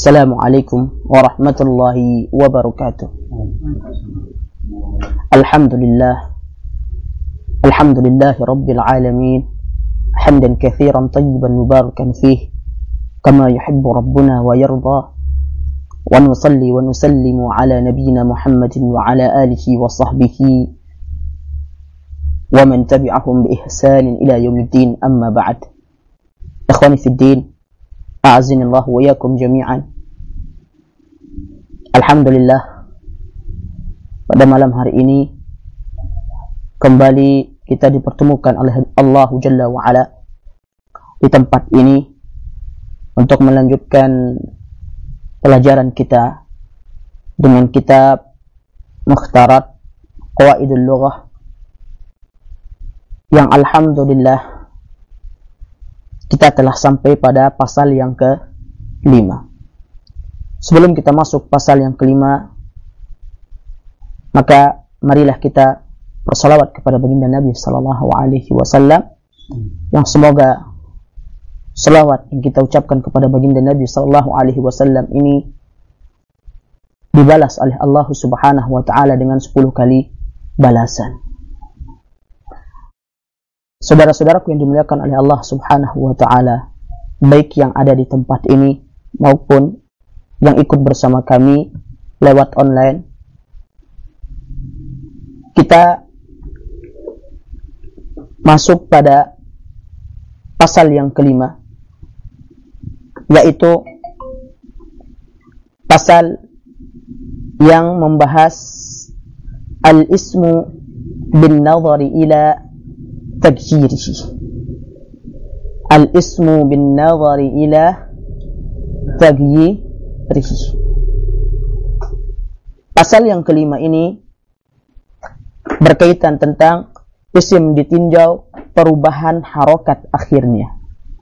Assalamualaikum warahmatullahi wabarakatuh. Alhamdulillahi rabbil alamin, hamdan katsiran tayyiban mubarakan fih, kama yuhibbu rabbuna wa yarda. Wa nusalli wa nusallimu ala nabiyyina Muhammadin wa ala alihi wa sahbihi wa man tabi'ahum bi ihsanin ila yaumiddin, amma ba'd. Ikhwani fid din, a'azinillahu wa iyyakum jami'an. Alhamdulillah, pada malam hari ini kembali kita dipertemukan oleh Allah Jalla wa Ala di tempat ini untuk melanjutkan pelajaran kita dengan kitab Mukhtarat Qawaidul Lughah yang alhamdulillah kita telah sampai pada pasal yang ke-5. Sebelum kita masuk pasal yang ke-5, maka marilah kita bersalawat kepada baginda Nabi sallallahu alaihi wasallam, yang semoga salawat yang kita ucapkan kepada baginda Nabi sallallahu alaihi wasallam ini dibalas oleh Allah Subhanahu wa taala dengan 10 kali balasan. Saudara-saudaraku yang dimuliakan oleh Allah Subhanahu wa taala, baik yang ada di tempat ini maupun yang ikut bersama kami lewat online, kita masuk pada pasal yang ke-5, yaitu pasal yang membahas al-ismu bin nazari ila taghyirihi. Al-ismu bin nazari ila taghyirihi. Pasal yang ke-5 ini berkaitan tentang isim ditinjau perubahan harokat akhirnya.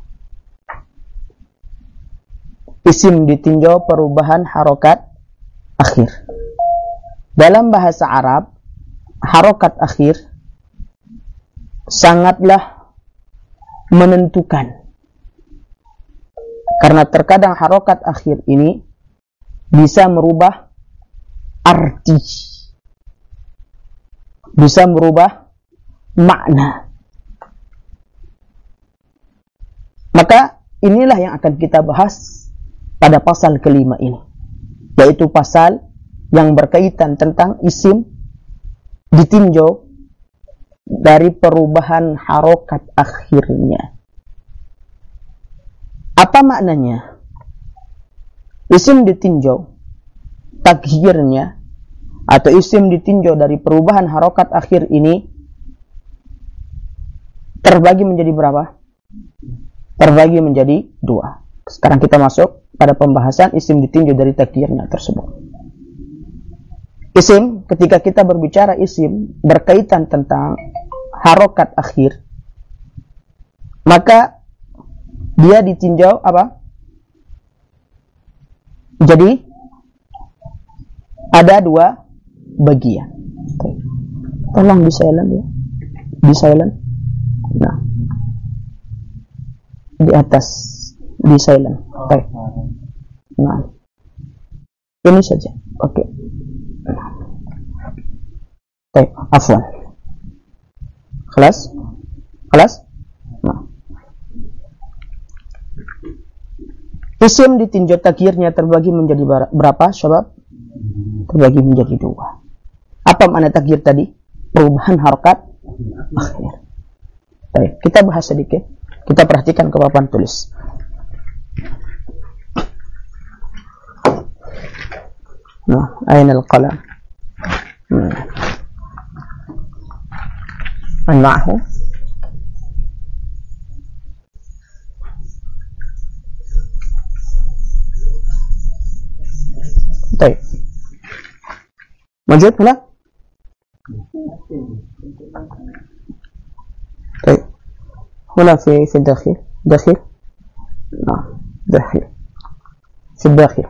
Isim ditinjau perubahan harokat akhir. Dalam bahasa Arab, harokat akhir sangatlah menentukan, karena terkadang harokat akhir ini bisa merubah arti, bisa merubah makna. Maka inilah yang akan kita bahas pada pasal ke-5 ini, yaitu pasal yang berkaitan tentang isim ditinjau dari perubahan harokat akhirnya. Apa maknanya? Isim ditinjau taghirnya atau isim ditinjau dari perubahan harokat akhir ini terbagi menjadi berapa? Terbagi menjadi 2. Sekarang kita masuk pada pembahasan isim ditinjau dari taghirnya tersebut. Isim, ketika kita berbicara isim berkaitan tentang harokat akhir, maka dia ditinjau apa? Jadi ada 2 bagian. Tolong di silent ya, di silent. Nah, di atas di silent. Baik. Nah, ini saja. Oke. Baik, afwan. Kelas? Nah. Isim ditinjau taghirnya terbagi menjadi berapa, syabab? Terbagi menjadi 2. Apa makna taghir tadi? Perubahan harokat akhir. Baik, kita bahas sedikit. Kita perhatikan ke papan tulis. Nah, ainal qalam. Ma'ahu. طيب موجود هنا؟ طيب هنا في الداخل نعم داخل في الداخل.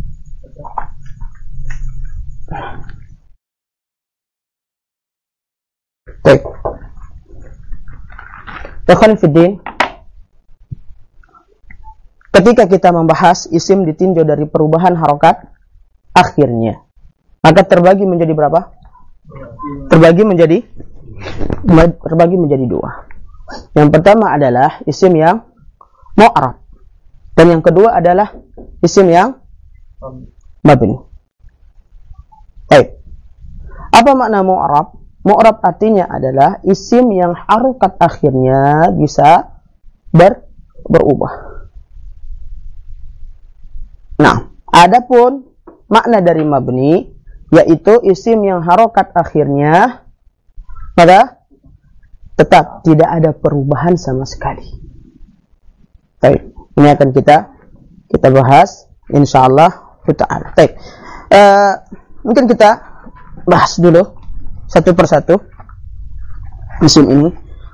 طيب إخواني في الدين, ketika kita membahas isim ditinjau dari perubahan harokat akhirnya, maka terbagi menjadi berapa? Terbagi menjadi dua. Yang pertama adalah isim yang mu'rab, dan yang kedua adalah isim yang mabni. Baik. Apa makna mu'rab? Mu'rab artinya adalah isim yang harokat akhirnya bisa berubah. Nah, adapun makna dari mabni, yaitu isim yang harokat akhirnya maka tetap tidak ada perubahan sama sekali. Baik, ini akan kita bahas insyaallah ta'ala. Baik, mungkin kita bahas dulu satu persatu isim ini.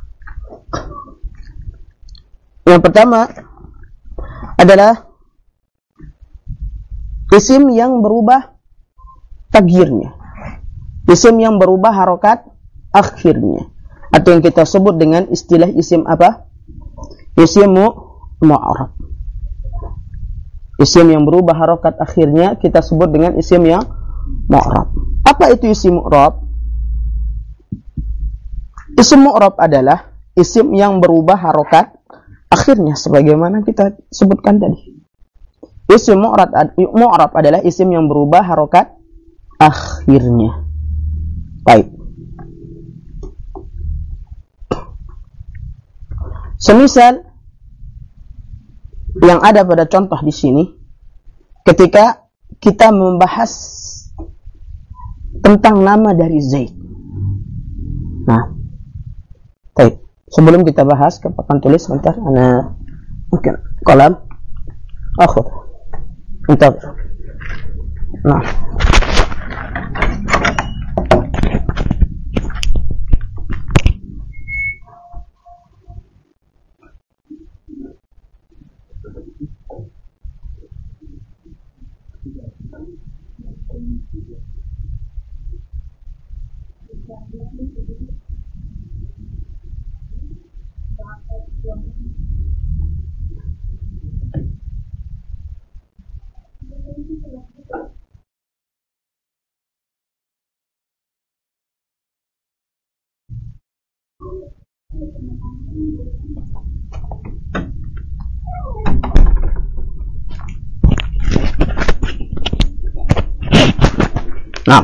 Yang pertama adalah isim yang berubah taghirnya, isim yang berubah harokat akhirnya, atau yang kita sebut dengan istilah isim apa? Isim mu'rab. Isim yang berubah harokat akhirnya kita sebut dengan isim yang mu'rab. Apa itu isim mu'rab? Isim mu'rab adalah isim yang berubah harokat akhirnya, sebagaimana kita sebutkan tadi. Isim mu'rab adalah isim yang berubah harokat akhirnya. Baik. Semisal yang ada pada contoh di sini, ketika kita membahas tentang nama dari Zaid. Nah, baik. Sebelum kita bahas, ke papan tulis sebentar, ana mungkin kolam akhir. Bentar. Nah. Nah,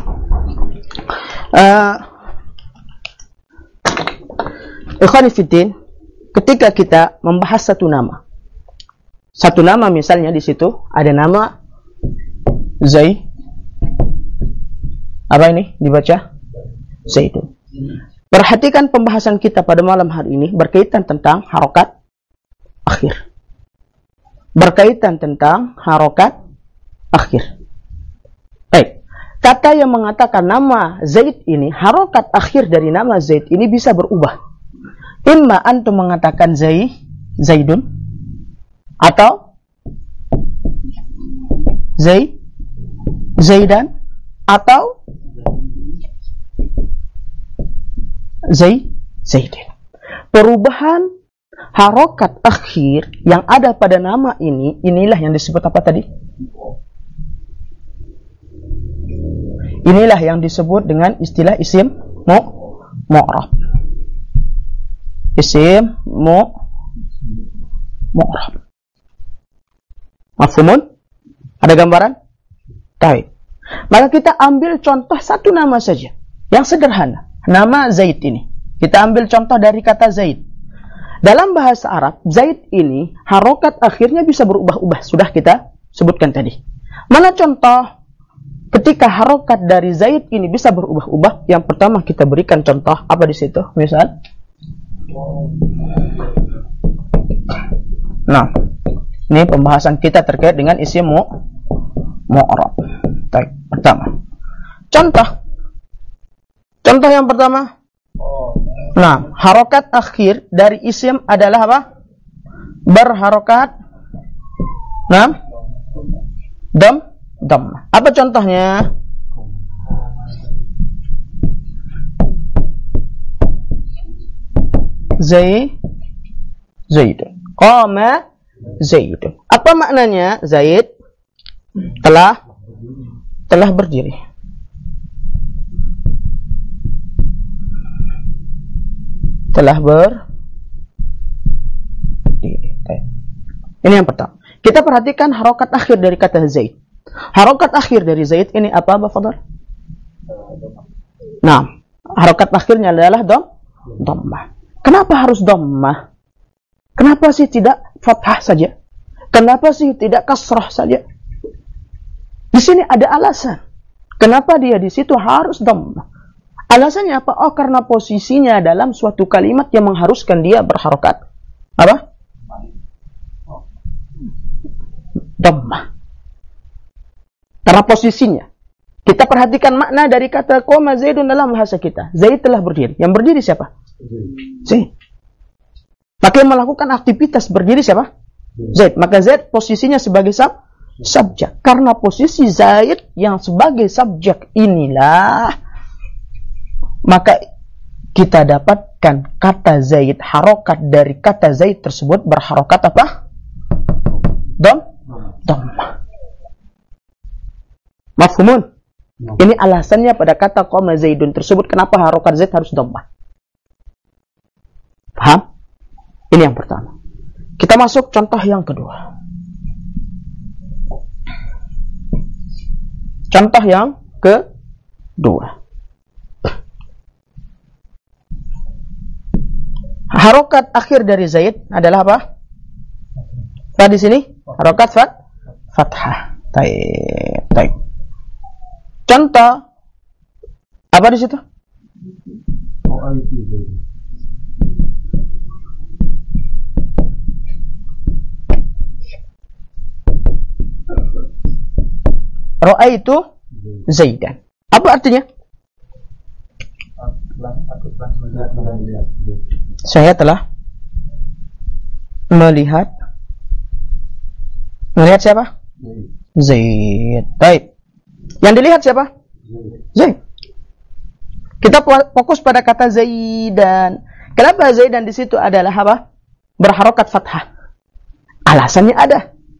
ikhwan fillah, ketika kita membahas satu nama misalnya di situ ada nama Zaid, apa ini dibaca? Zaidun. Perhatikan pembahasan kita pada malam hari ini berkaitan tentang harokat akhir. Berkaitan tentang harokat akhir. Baik. Kata yang mengatakan nama Zaid ini, harokat akhir dari nama Zaid ini bisa berubah. Imma antum mengatakan Zaidun, atau Zaidan, atau Zaidin. Perubahan harokat akhir yang ada pada nama ini, inilah yang disebut apa tadi? Inilah yang disebut dengan istilah isim mu'rab. Isim mu'rab. Mafhumun? Ada gambaran? Baik. Maka kita ambil contoh satu nama saja yang sederhana. Nama Zaid ini. Kita ambil contoh dari kata Zaid. Dalam bahasa Arab, Zaid ini harokat akhirnya bisa berubah-ubah. Sudah kita sebutkan tadi. Mana contoh ketika harokat dari Zaid ini bisa berubah-ubah? Yang pertama kita berikan contoh apa di situ? Misal, nah, ini pembahasan kita terkait dengan isim mu'rab. Baik, pertama. Contoh yang pertama. Nah, harokat akhir dari isim adalah apa? Berharokat. Nah, dam. Apa contohnya? Zaidun. Qama Zaidun. Apa maknanya? Zaid telah berdiri. Telah berdiri. Ini yang pertama. Kita perhatikan harokat akhir dari kata Zaid. Harokat akhir dari Zaid ini apa, Bapak Fadhal? Nah, harokat akhirnya adalah dhammah. Kenapa harus dhammah? Kenapa sih tidak fathah saja? Kenapa sih tidak kasrah saja? Di sini ada alasan. Kenapa dia di situ harus dhammah? Alasannya apa? Oh, karena posisinya dalam suatu kalimat yang mengharuskan dia berharokat apa? Dhammah. Karena posisinya. Kita perhatikan makna dari kata qoma Zaidun dalam bahasa kita. Zaid telah berdiri. Yang berdiri siapa? Zaid. Maka yang melakukan aktivitas berdiri siapa? Zaid. Maka Zaid posisinya sebagai subjek. Karena posisi Zaid yang sebagai subjek inilah, maka kita dapatkan kata Zaid, harokat dari kata Zaid tersebut berharokat apa? Dhammah. Mafhumun? Ini alasannya pada kata qoma Zaidun tersebut kenapa harokat Zaid harus dhammah. Paham? Ini yang pertama. Kita masuk contoh yang kedua. Contoh yang kedua. Harokat akhir dari Zaid adalah apa? Di sini harokat fathah. Baik. Contoh apa di situ? Ra'aitu Zaidan. Apa artinya? Saya telah melihat siapa? Zaid. Baik. Yang dilihat siapa? Zaid. Kita fokus pada kata Zaidan. Kenapa Zaidan di situ adalah apa? Berharokat fathah. Alasannya ada.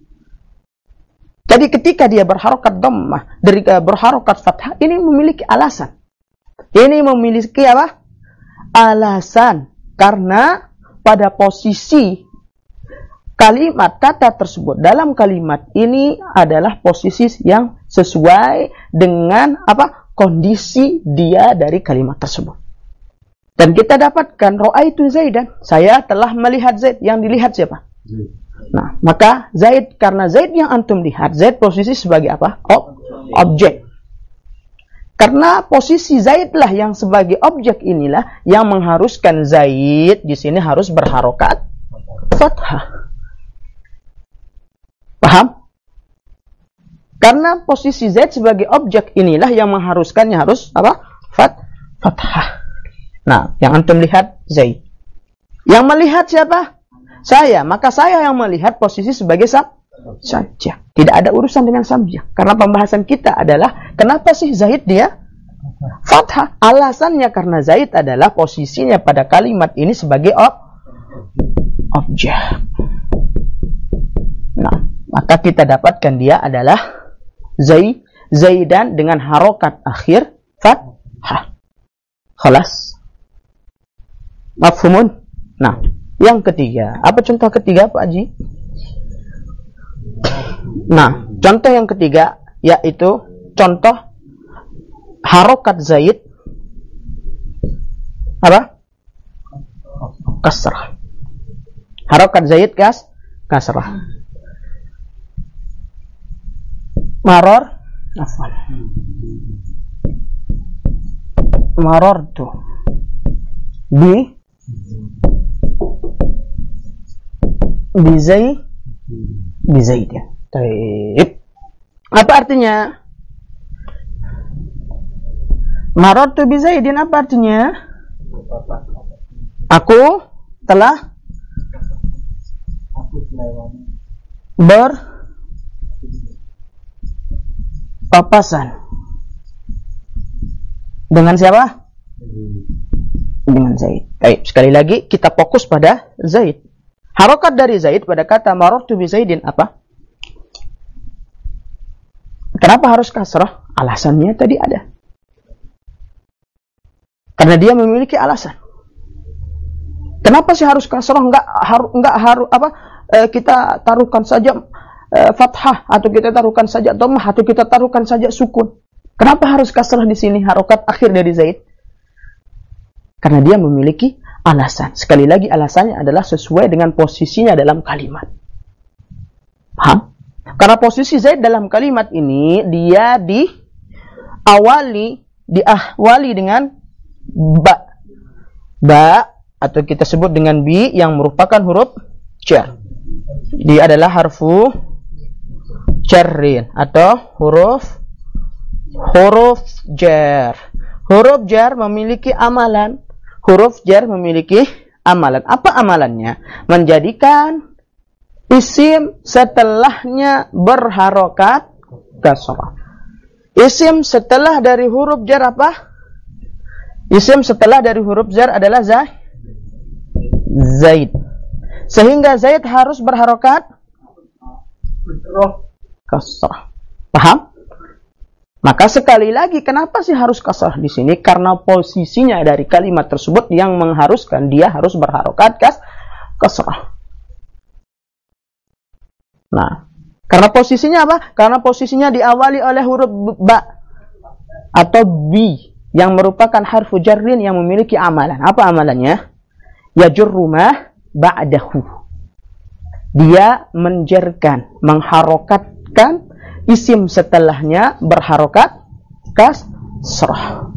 Jadi ketika dia berharokat dhammah, dari berharokat fathah, ini memiliki alasan. Ini memiliki apa? Alasan. Karena pada posisi kalimat kata tersebut dalam kalimat ini adalah posisi yang sesuai dengan apa? Kondisi dia dari kalimat tersebut. Dan kita dapatkan ra'aitu Zaidan. Saya telah melihat Zaid. Yang dilihat siapa? Nah, maka Zaid, karena Zaid yang antum lihat, Zaid posisi sebagai apa? Objek. Karena posisi Zaid lah yang sebagai objek inilah yang mengharuskan Zaid di sini harus berharokat fathah. Paham? Karena posisi Zaid sebagai objek inilah yang mengharuskannya harus apa? Fathah. Nah, yang antum lihat Zaid. Yang melihat siapa? Saya. Maka saya yang melihat posisi sebagai subjek. Tidak ada urusan dengan subjek. Karena pembahasan kita adalah kenapa sih Zaid dia fathah? Alasannya karena Zaid adalah posisinya pada kalimat ini sebagai objek. Nah, maka kita dapatkan dia adalah Zaidan dengan harokat akhir fathah. Khalas. Mafhumun? Nah, yang ketiga. Apa contoh ketiga, Pak Haji? Nah, contoh yang ketiga yaitu contoh harokat Zaid apa? Kasrah. Harokat Zaid kasrah. Maror, afwan. Marortu bi Zaidin. Baik. Apa artinya? Marortu bi Zaidin apa artinya? Aku telah berpapasan dengan siapa? Dengan Zaid. Baik, sekali lagi kita fokus pada Zaid. Harokat dari Zaid pada kata marartu bi Zaidin apa? Kenapa harus kasrah? Alasannya tadi ada. Karena dia memiliki alasan. Kenapa sih harus kasrah? Enggak harus apa? Kita taruhkan saja fathah, atau kita taruhkan saja dhammah, atau kita taruhkan saja sukun. Kenapa harus kasrah di sini harokat akhir dari Zaid? Karena dia memiliki alasan. Sekali lagi alasannya adalah sesuai dengan posisinya dalam kalimat. Paham? Karena posisi Zaid dalam kalimat ini dia diawali dengan ba atau kita sebut dengan bi yang merupakan huruf jar. Dia adalah harfu jarrin atau huruf jar. Huruf jar memiliki amalan. Apa amalannya? Menjadikan isim setelahnya berharokat kasrah. Isim setelah dari huruf jar apa? Isim setelah dari huruf jar adalah Zaid. Sehingga Zaid harus berharokat kasrah. Paham? Maka sekali lagi, kenapa sih harus kasrah di sini? Karena posisinya dari kalimat tersebut yang mengharuskan dia harus berharokat kasrah. Nah, karena posisinya apa? Karena posisinya diawali oleh huruf ba atau bi yang merupakan harfu jarrin yang memiliki amalan. Apa amalannya? Yajurru ma ba'dahu. Dia menjerkan, mengharokatkan isim setelahnya berharokat kasrah.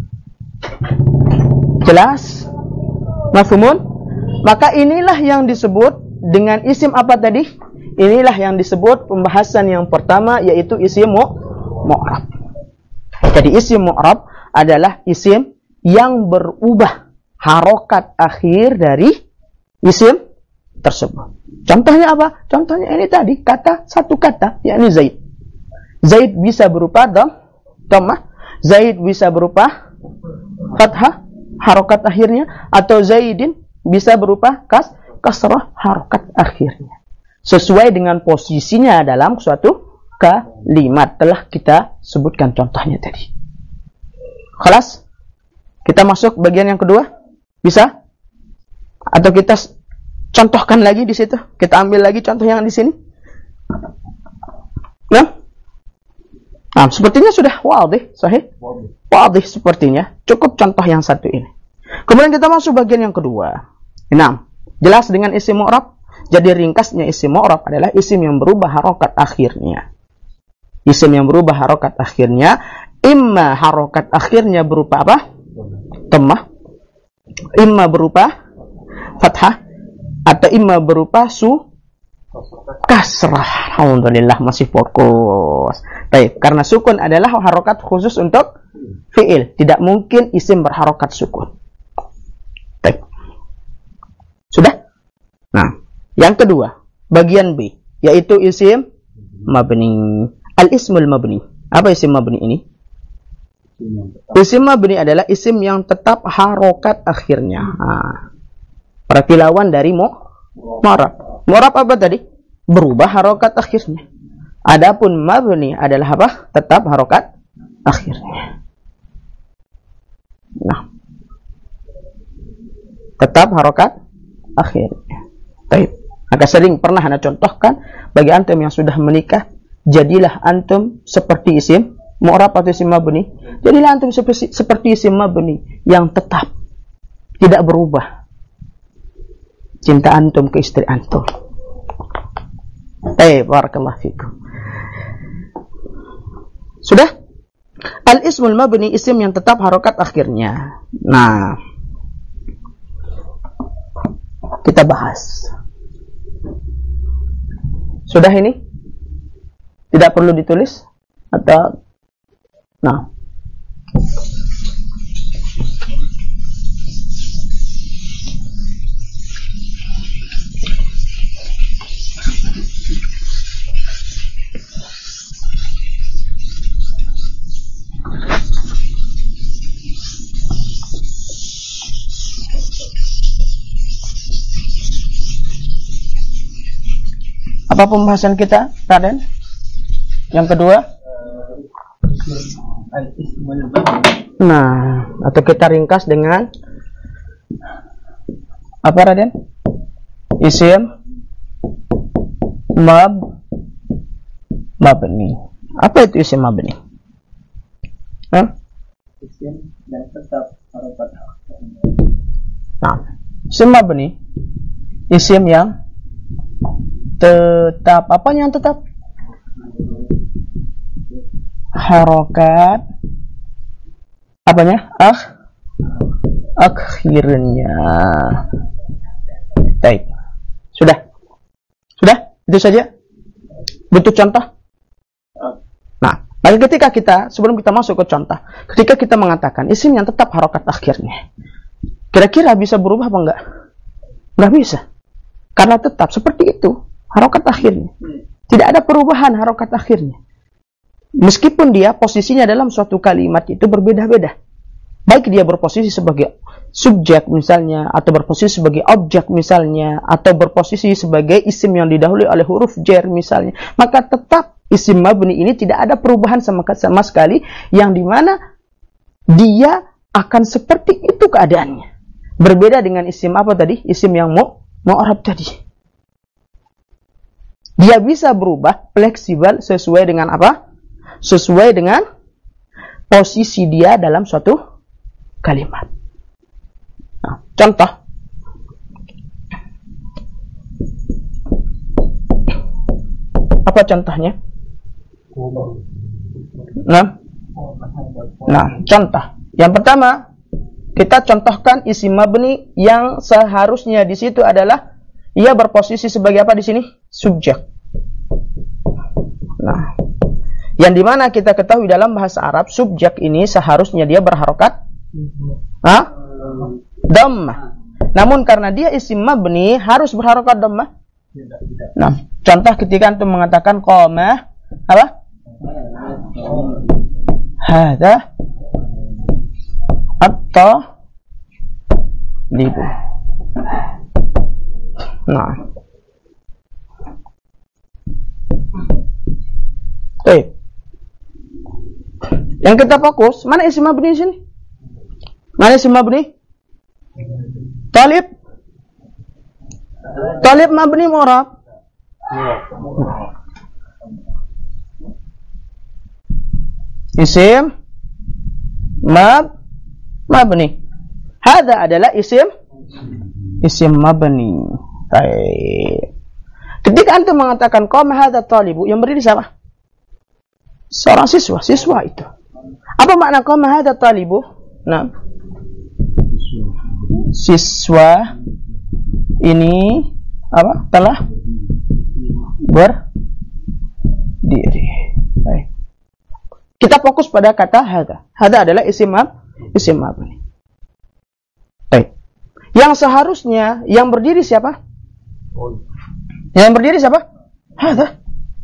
Jelas? Mafhumun? Maka inilah yang disebut dengan isim apa tadi? Inilah yang disebut pembahasan yang pertama, yaitu isim mu'rab. Jadi isim mu'rab adalah isim yang berubah harokat akhir dari isim tersebut. Contohnya apa? Contohnya ini tadi, satu kata, yakni Zaid. Zaid bisa berupa dhammah, Zaid bisa berupa fathah, harokat akhirnya, atau Zaidin bisa berupa kasrah, harokat akhirnya. Sesuai dengan posisinya dalam suatu kalimat. Telah kita sebutkan contohnya tadi. Khalas? Kita masuk bagian yang kedua? Bisa? Atau kita contohkan lagi di situ? Kita ambil lagi contoh yang di sini? Nah, sepertinya sudah wadih, sahih? Wadih sepertinya. Cukup contoh yang satu ini. Kemudian kita masuk bagian yang kedua. 6. Jelas dengan isim mu'rab. Jadi ringkasnya isim mu'rab adalah isim yang berubah harokat akhirnya. Isim yang berubah harokat akhirnya. Imma harokat akhirnya berupa apa? Dhammah. Imma berupa fathah. Atau imma berupa kasrah. Alhamdulillah masih fokus. Baik, karena sukun adalah harokat khusus untuk fi'il. Tidak mungkin isim berharokat sukun. Baik. Sudah? Nah, yang kedua, bagian B, yaitu isim mabni. Al-ismul mabni. Apa isim mabni ini? Isim mabni adalah isim yang tetap harokat akhirnya. Nah, perkilauan dari mu'rab. Mu'rab apa tadi? Berubah harokat akhirnya. Adapun mabni adalah apa? Tetap harokat akhirnya. Nah, tetap harokat akhirnya. Baik. Maka sering pernah Anda contohkan bagi antum yang sudah menikah, jadilah antum seperti isim mu'rab atau isim mabni. Jadilah antum seperti isim mabni yang tetap tidak berubah. Cinta antum ke istri antum. Barakallahu fikum. Sudah? Al-ismul mabni, isim yang tetap harokat akhirnya. Nah, kita bahas. Sudah ini? Tidak perlu ditulis? Atau nah. Apa pembahasan kita, Raden? Yang kedua? Nah, atau kita ringkas dengan apa, Raden? Isim mabni. Apa itu isim mabni? Isim yang tetap harokat. Nah, isim mabni, isim yang tetap. Apa yang tetap? Harokat. Apanya? Akhirnya. Baik. Sudah? Itu saja? Butuh contoh? Nah, lagi sebelum kita masuk ke contoh, ketika kita mengatakan isim yang tetap harokat akhirnya, kira-kira bisa berubah apa enggak? Enggak bisa. Karena tetap seperti itu, harokat akhirnya. Tidak ada perubahan harokat akhirnya. Meskipun dia posisinya dalam suatu kalimat itu berbeda-beda. Baik dia berposisi sebagai subjek misalnya, atau berposisi sebagai objek misalnya, atau berposisi sebagai isim yang didahului oleh huruf jar misalnya, maka tetap isim mabni ini tidak ada perubahan sama sekali, yang dimana dia akan seperti itu keadaannya. Berbeda dengan isim apa tadi? Isim yang mu'rab tadi. Dia bisa berubah fleksibel sesuai dengan apa? Sesuai dengan posisi dia dalam suatu kalimat. Nah, contoh. Apa contohnya? Nah, contoh. Yang pertama, kita contohkan isim mabni yang seharusnya di situ adalah ia berposisi sebagai apa di sini? Subjek. Nah, yang dimana kita ketahui dalam bahasa Arab, subjek ini seharusnya dia berharokat dhammah. Namun karena dia isim mabni harus berharokat dhammah. Nah, contoh ketika antum mengatakan qama apa? Hadza at-talibu. Nah. Baik. Yang kita fokus, mana isim mabni di sini? Mana isim mabni? Talib. Talib mabni mu'rab. Isim mabni. Hadza adalah isim mabni. Baik. Ketika antum mengatakan qama hadza talibu, yang berdiri siapa? Seorang siswa itu. Apa makna qama hadza talibu? Nah, siswa ini apa? Telah berdiri. Baik. Kita fokus pada kata hadza. Hadza adalah isim mabni. Baik. Yang seharusnya yang berdiri siapa? Yang berdiri siapa? Hadza.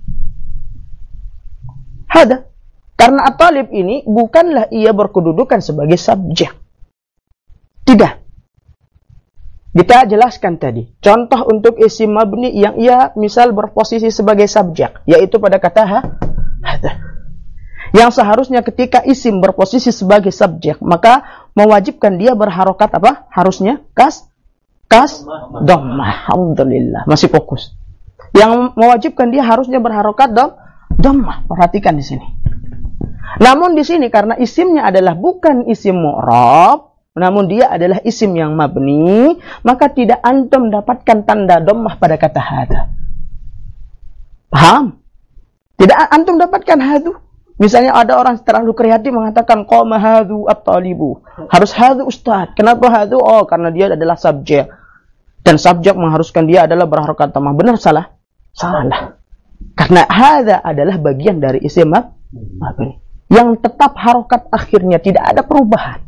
Karena at-talib ini bukanlah ia berkedudukan sebagai subjek. Tidak. Kita jelaskan tadi. Contoh untuk isim mabni yang ia misal berposisi sebagai subjek, yaitu pada kata hadza. Yang seharusnya ketika isim berposisi sebagai subjek, maka mewajibkan dia berharokat apa? Harusnya kas dhammah. Alhamdulillah, masih fokus. Yang mewajibkan dia harusnya berharokat dhammah. Perhatikan di sini. Namun di sini karena isimnya adalah bukan isim mu'rab, namun dia adalah isim yang mabni, maka tidak antum dapatkan tanda dhammah pada kata hadza. Paham? Tidak antum dapatkan hadzu. Misalnya ada orang terlalu kreatif mengatakan qama hadzu at-talibu. Harus hadzu ustaz. Kenapa hadzu? Oh, karena dia adalah subjek. Dan subjek mengharuskan dia adalah berharokat dhammah. Benar salah? Salah. Karena hadza adalah bagian dari isim mabni yang tetap harokat akhirnya tidak ada perubahan.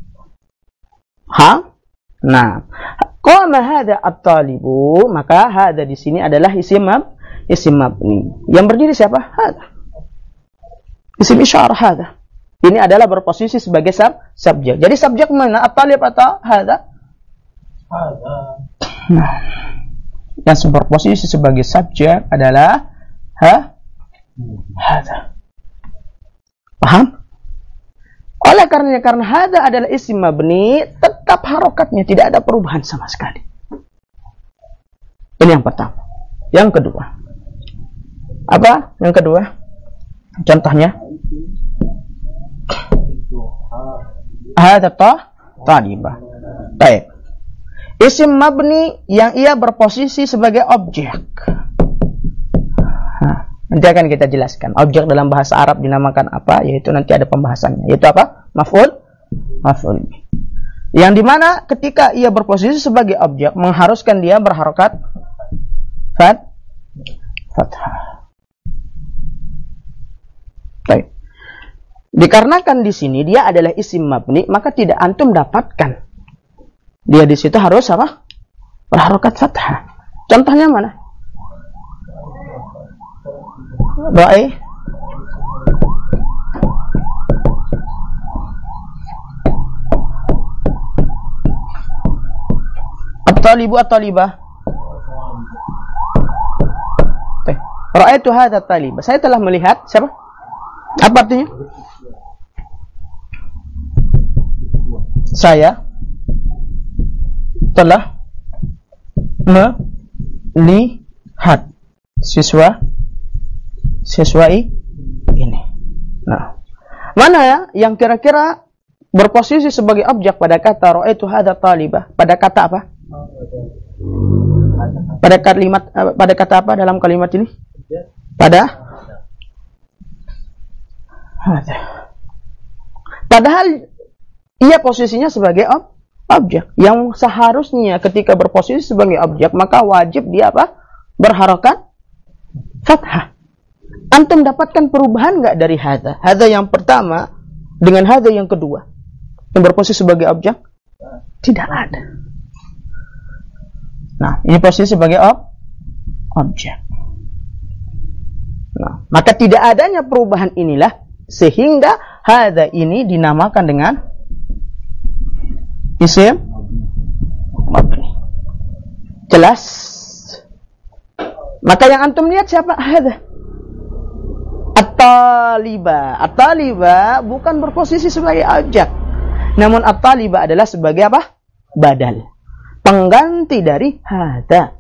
Nah, qama hadza at-talibu, maka hadza di sini adalah isim mabni. Yang berdiri siapa? Hadza. Isim isyarah hadza. Ini adalah berposisi sebagai subjek. Jadi subjek mana? At-talib atau hadza? Hadza. Nah, yang berposisi sebagai subjek adalah Hadza. Paham? Oleh karena hadza adalah isim mabni, tetap harokatnya tidak ada perubahan sama sekali. Ini yang pertama. Yang kedua. Apa? Yang kedua? Contohnya? Hadza talibah. Baik. Isim mabni yang ia berposisi sebagai objek. Nanti akan kita jelaskan. Objek dalam bahasa Arab dinamakan apa? Yaitu nanti ada pembahasannya. Yaitu apa? Maf'ul. Yang dimana ketika ia berposisi sebagai objek, mengharuskan dia berharokat fathah. Baik. Dikarenakan di sini dia adalah isim mabni, maka tidak antum dapatkan. Dia di situ harus apa? Berharokat fathah. Contohnya mana? Baik. At-talibu at-talibah. Ra'aitu hadza at-talibah. Saya telah melihat siapa? Apa artinya? Saya telah melihat siswa ini. Nah, mana ya yang kira-kira berposisi sebagai objek pada kata ra'aitu hadza talibah? Pada kata apa? Pada kata apa dalam kalimat ini? Pada hadza. Padahal ia posisinya sebagai objek. Yang seharusnya ketika berposisi sebagai objek, maka wajib dia apa? Berharokat fathah. Antum dapatkan perubahan nggak dari hadza? Hadza yang pertama dengan hadza yang kedua yang berposisi sebagai objek? Tidak ada. Nah, ini posisi sebagai objek. Nah, maka tidak adanya perubahan inilah sehingga hadza ini dinamakan dengan isim mabni. Jelas? Maka yang antum lihat siapa? Hadza. At-talibah. At-talibah bukan berposisi sebagai objek. Namun at-talibah adalah sebagai apa? Badal. Pengganti dari hadza.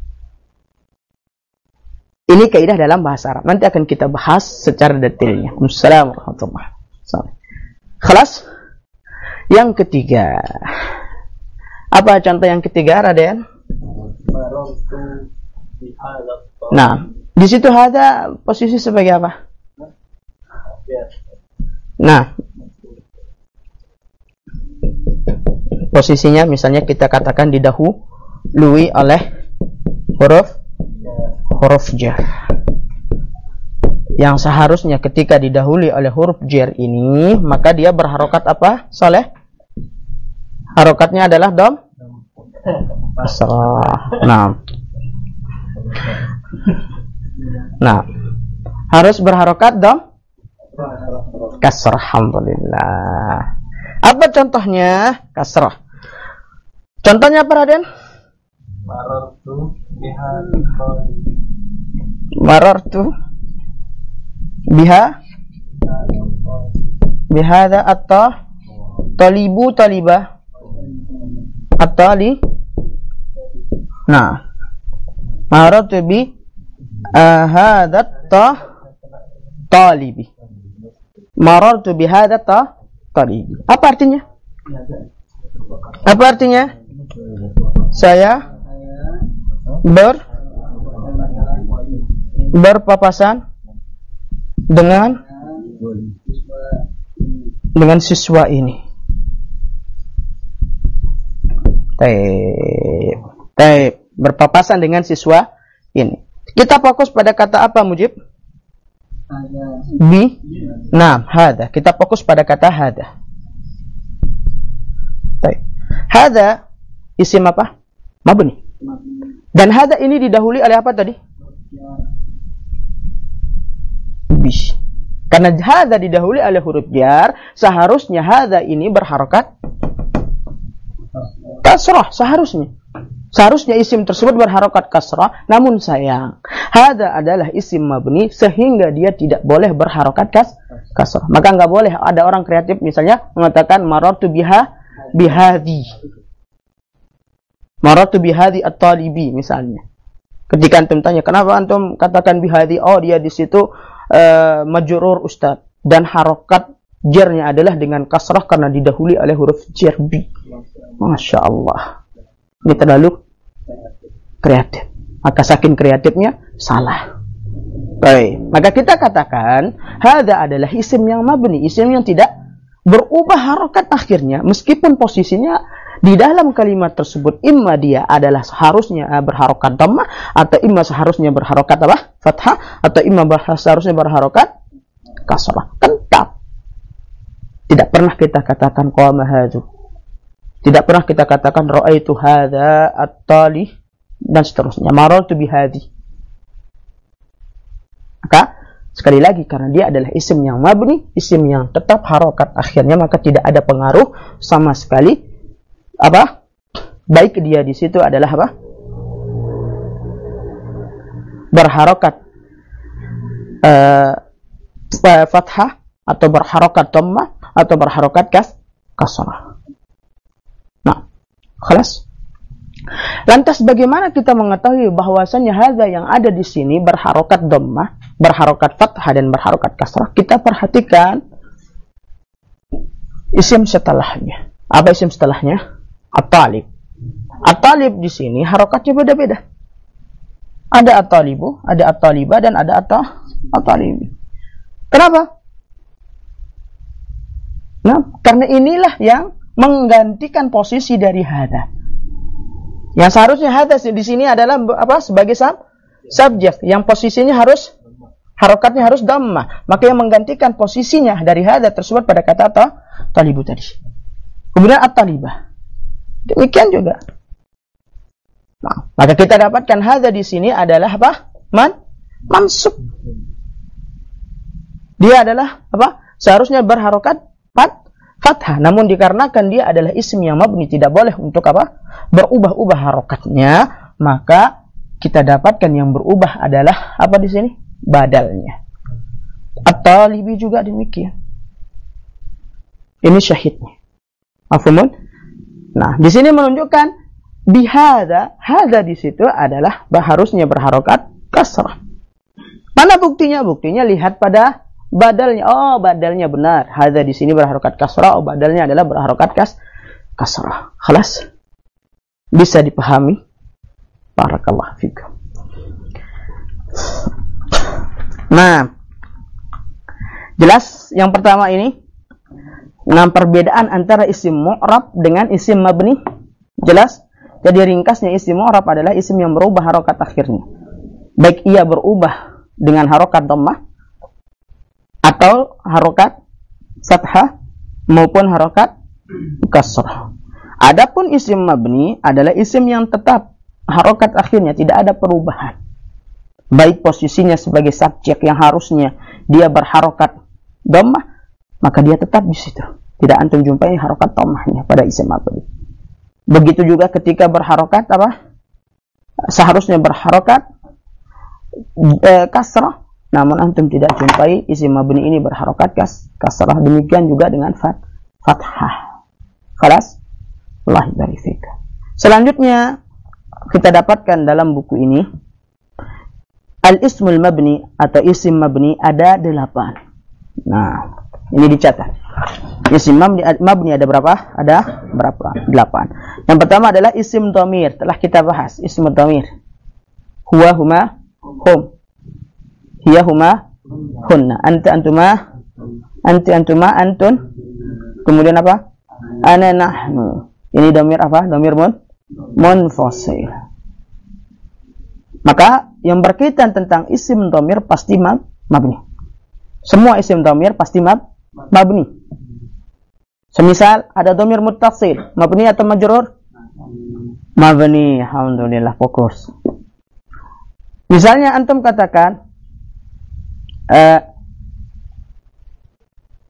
Ini kaidah dalam bahasa Arab. Nanti akan kita bahas secara detailnya. Assalamualaikum warahmatullahi wabarakatuh. Khalas? Yang ketiga. Apa contoh yang ketiga, Raden? Nah, di situ hadza posisi sebagai apa? Nah, posisinya misalnya kita katakan didahului oleh huruf jar. Yang seharusnya ketika didahului oleh huruf jar ini, maka dia berharokat apa? Saleh? Harokatnya adalah dom? Kasrah. Nah, harus berharokat dom? Kasrah. Alhamdulillah. Apa contohnya? Kasrah. Contohnya apa, Raden? Marartu bihadza at-talibu talibah at-tali. Nah, marartu bi hadza talibi. Marartu bi hadza talibi. Apa artinya? Apa artinya? Saya berpapasan dengan siswa ini. Taib. Berpapasan dengan siswa ini. Kita fokus pada kata apa, Mujib? Nah, hadza. Kita fokus pada kata hadza. Taib. Hadza isim apa? Mabni. Dan hadza ini didahului oleh apa tadi? Bish. Karena hadza didahului oleh huruf jar, seharusnya hadza ini berharokat kasrah, seharusnya. Seharusnya isim tersebut berharokat kasrah, namun sayang, hada adalah isim mabni sehingga dia tidak boleh berharokat kasrah. Maka nggak boleh ada orang kreatif misalnya mengatakan marartu bihadi. Marartu bihadi at-talibi misalnya. Ketika antum tanya, kenapa antum katakan bihadi? Oh, dia di situ majrur ustaz, dan harokat jarnya adalah dengan kasrah karena didahului oleh huruf jar bi. Masya Allah. Ini terlalu kreatif. Maka saking kreatifnya salah. Baik. Maka kita katakan hada adalah isim yang mabni, isim yang tidak berubah harokat akhirnya, meskipun posisinya di dalam kalimat tersebut imma dia adalah seharusnya berharokat dhammah, atau imma seharusnya berharokat apa? Fathah, atau imma seharusnya berharokat kasrah. Tetap tidak pernah kita katakan qama hadu. Tidak pernah kita katakan ra'aitu hadza at-tali dan seterusnya. Marartu bihadi. Maka sekali lagi karena dia adalah isim yang mabni, isim yang tetap harokat akhirnya, maka tidak ada pengaruh sama sekali apa? Baik dia di situ adalah apa? Berharokat fathah atau berharokat dhammah atau berharokat kasrah. Nah, khalas. Lantas bagaimana kita mengetahui bahwasannya hadza yang ada di sini berharokat dhammah, berharokat fathah dan berharokat kasrah? Kita perhatikan isim setelahnya. Apa isim setelahnya? At-talib. At-talib di sini harokatnya beda-beda. Ada at-talibu, ada at-talibah dan ada at-talibi. Kenapa? Nah, karena inilah yang menggantikan posisi dari hada. Yang seharusnya hada di sini adalah apa? Sebagai subjek yang posisinya harokatnya harus dhammah. Maka yang menggantikan posisinya dari hada tersebut pada kata talibu tadi. Kemudian at-talibah. Demikian juga. Nah, maka kita dapatkan hada di sini adalah apa? Mansub. Dia adalah apa? Seharusnya berharokat fathah, namun dikarenakan dia adalah isim yang mabni, tidak boleh untuk apa? Berubah-ubah harokatnya, maka kita dapatkan yang berubah adalah apa di sini? Badalnya. At-talibi juga demikian. Ini syahidnya. Mafhumun? Nah, di sini menunjukkan bihada, hada di situ adalah harusnya berharokat kasrah. Mana buktinya? Buktinya lihat pada badalnya. Oh, badalnya benar. Hada di sini berharokat kasrah. Oh, badalnya adalah berharokat kasrah. Khalas. Bisa dipahami? Barakallahu fikum. Nah, jelas yang pertama ini. Nah, perbedaan antara isim mu'rab dengan isim mabni. Jelas? Jadi ringkasnya isim mu'rab adalah isim yang berubah harokat akhirnya. Baik ia berubah dengan harokat dhammah atau harokat fathah maupun harokat kasrah. Adapun isim mabni adalah isim yang tetap harokat akhirnya, tidak ada perubahan. Baik posisinya sebagai subjek yang harusnya dia berharokat dhammah, maka dia tetap di situ. Tidak antum jumpai harokat dhammahnya pada isim mabni. Begitu juga ketika berharokat apa? Seharusnya berharokat kasrah, namun antum tidak jumpai isim mabni ini berharokat kasrah. Demikian juga dengan fathah. Khalas? Allah barik fiik. Selanjutnya kita dapatkan dalam buku ini al-ismul mabni atau isim mabni ada 8. Nah, ini dicatat. Isim mabni ada berapa? Ada berapa? 8. Yang pertama adalah isim dhamir. Telah kita bahas isim dhamir. Huwa, huma, hum. Hiya, huma, hunna. Anta, antuma, anti, antuma, antun. Kemudian apa? Ana, nahnu. Ini dhamir apa? Dhamir munfasil. Maka yang berkaitan tentang isim dhamir pasti mabni. Semua isim dhamir pasti mabni. Semisal ada dhamir muttasil, mabni atau majrur? Mabni. Alhamdulillah, fokus. Misalnya antum katakan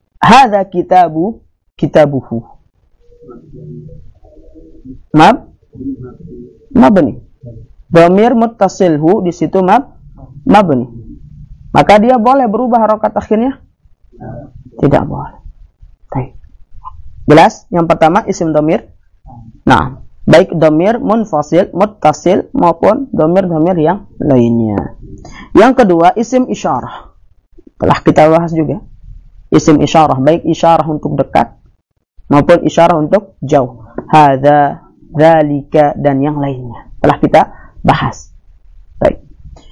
hadza kitabuhu. Mabni. Dhamir muttasilhu di situ mabni. Maka dia boleh berubah harokat akhirnya? Tidak boleh. Baik. Jelas? Yang pertama isim dhamir. Nah, baik dhamir munfasil, muttasil maupun dhamir-dhamir yang lainnya. Yang kedua isim isyarah. Telah kita bahas juga. Isim isyarah, baik isyarah untuk dekat maupun isyarah untuk jauh. Hadza, dzalika dan yang lainnya. Telah kita bahas. Baik.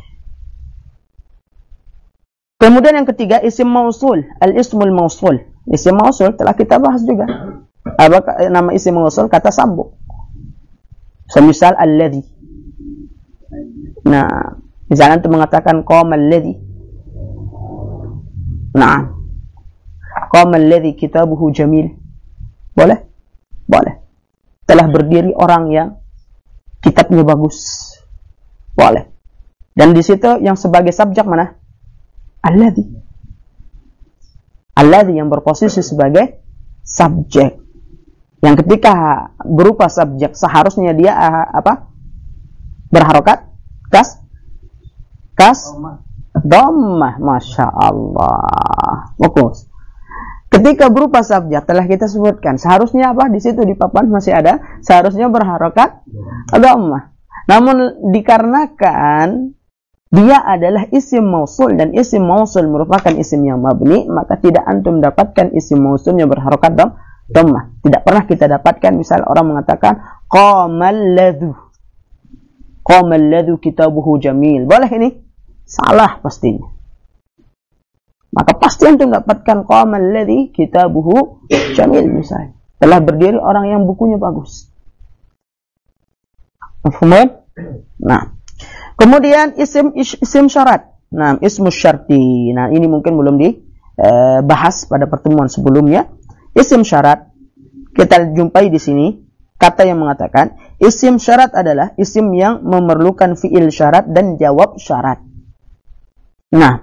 Kemudian yang ketiga isim mausul, al-ismul mausul. Isim mausul telah kita bahas juga. Apa nama isim mausul? Kata sambung. Semisal alladhi. Nah, misalnya untuk mengatakan qama alladhi. Nah, qama alladhi kitabuhu jamil. Boleh? Boleh. Telah berdiri orang yang kitabnya bagus. Boleh. Dan di situ yang sebagai subjek mana? Alladhi. Alladhi yang berposisi sebagai subjek. Yang ketika berupa subjek seharusnya dia apa? Berharokat? Kas? Dhammah. Masya Allah. Fokus. Ketika berupa subjek telah kita sebutkan seharusnya apa? Di situ di papan masih ada seharusnya berharokat dhammah. Namun dikarenakan dia adalah isim mausul dan isim mausul merupakan isim yang mabni, maka tidak antum dapatkan isim mausulnya berharokat dhammah. Tidak pernah kita dapatkan misal orang mengatakan qamal ladzu kitabuhu jamil. Boleh ini? Salah pastinya. Maka pasti antum dapatkan qamal ladzi kitabuhu jamil misalnya. Telah berdiri orang yang bukunya bagus. Mafhum? Nah, kemudian isim syarat. Nah, ismus syarti. Nah, ini mungkin belum dibahas pada pertemuan sebelumnya. Isim syarat kita jumpai di sini kata yang mengatakan isim syarat adalah isim yang memerlukan fiil syarat dan jawab syarat. Nah,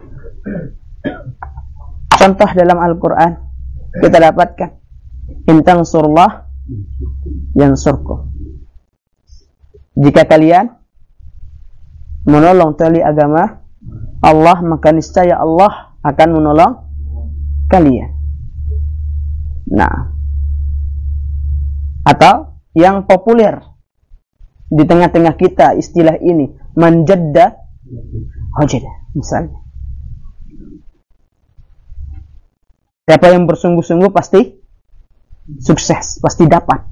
contoh dalam Al-Quran kita dapatkan in tansurullah yansurkum. Jika kalian menolong tali agama Allah, maka niscaya Allah akan menolong kalian. Nah, atau yang populer di tengah-tengah kita istilah ini manjadda hajada misalnya. Siapa yang bersungguh-sungguh pasti sukses, pasti dapat.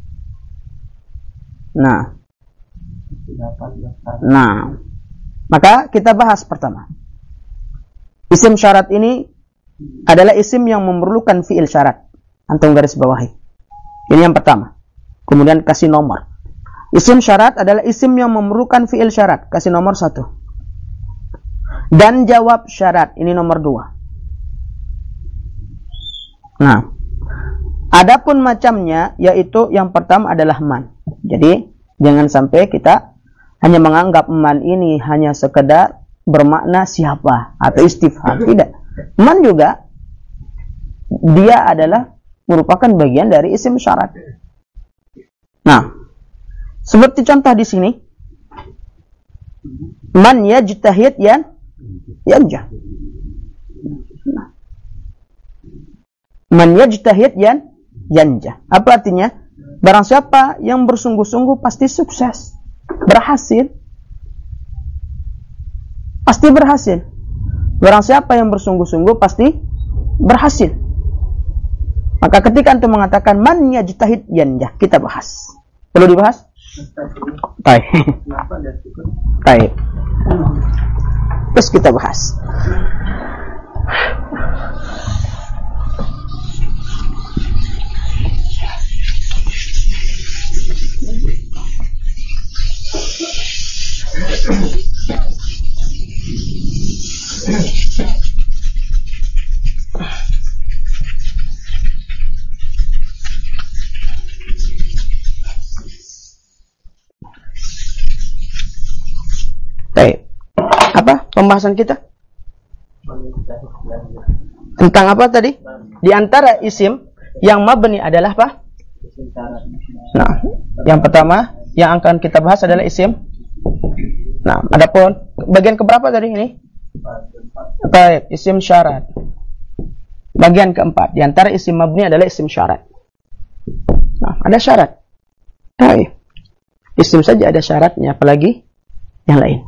Nah, maka kita bahas pertama. Isim syarat ini adalah isim yang memerlukan fiil syarat. Antum garis bawahi. Ini yang pertama. Kemudian kasih nomor. Isim syarat adalah isim yang memerlukan fiil syarat. Kasih nomor 1. Dan jawab syarat. Ini nomor 2. Nah, adapun macamnya yaitu yang pertama adalah man. Jadi jangan sampai kita hanya menganggap man ini hanya sekedar bermakna siapa atau istifham. Tidak. Man juga dia adalah merupakan bagian dari isim syarat. Nah, seperti contoh di sini, man yajtahid yanjah. Man yajtahid yanjah. Apa artinya? Barang siapa yang bersungguh-sungguh pasti sukses, berhasil. Pasti berhasil. Barang siapa yang bersungguh-sungguh pasti berhasil. Maka ketika antum mengatakan man yajtahid yanjah, kita bahas. Perlu dibahas? Baik. Baik. Terus kita bahas. Baik. Apa pembahasan kita? Tentang apa tadi? Di antara isim yang mabni adalah apa? Nah, yang pertama yang akan kita bahas adalah isim. Nah, adapun bagian keberapa tadi ini? Baik, isim syarat. Bagian keempat, di antara isim mabni adalah isim syarat. Nah, ada syarat. Baik. Isim saja ada syaratnya, apalagi yang lain.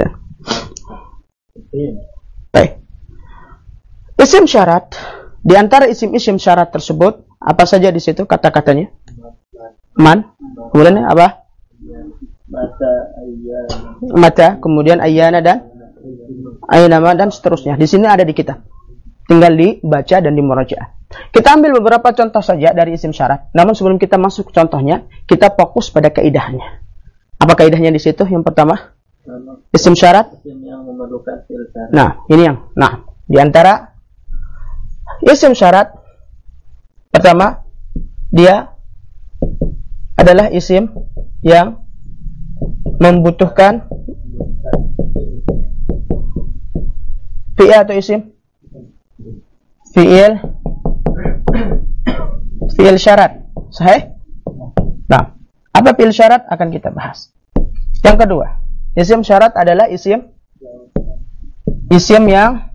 Baik. Isim syarat, di antara isim-isim syarat tersebut, apa saja di situ kata-katanya? Man, kemudian apa? Mata, kemudian ayyana dan aynama dan seterusnya. Di sini ada di kitab. Tinggal dibaca dan dimurajaah. Kita ambil beberapa contoh saja dari isim syarat. Namun sebelum kita masuk ke contohnya, kita fokus pada kaidahnya. Apa kaidahnya di situ? Yang pertama, isim syarat. Nah, ini yang. Nah, di antara isim syarat pertama, dia adalah isim yang membutuhkan fi'il atau isim? Fi'il syarat. Sahih? Nah, apa fi'il syarat akan kita bahas. Yang kedua, isim syarat adalah isim yang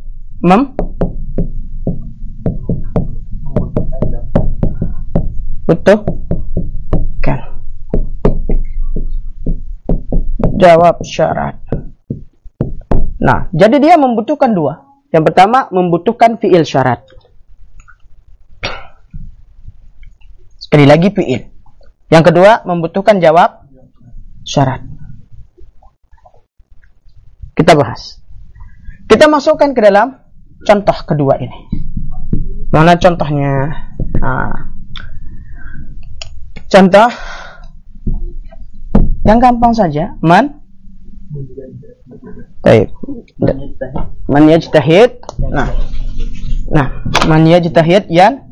membutuhkan jawab syarat. Nah, jadi dia membutuhkan dua. Yang pertama, membutuhkan fi'il syarat. Sekali lagi fi'il. Yang kedua, membutuhkan jawab syarat. Kita bahas. Kita masukkan ke dalam contoh kedua ini. Mana contohnya? Nah, contoh yang gampang saja. Man yajtahid. Nah, man yajtahid yan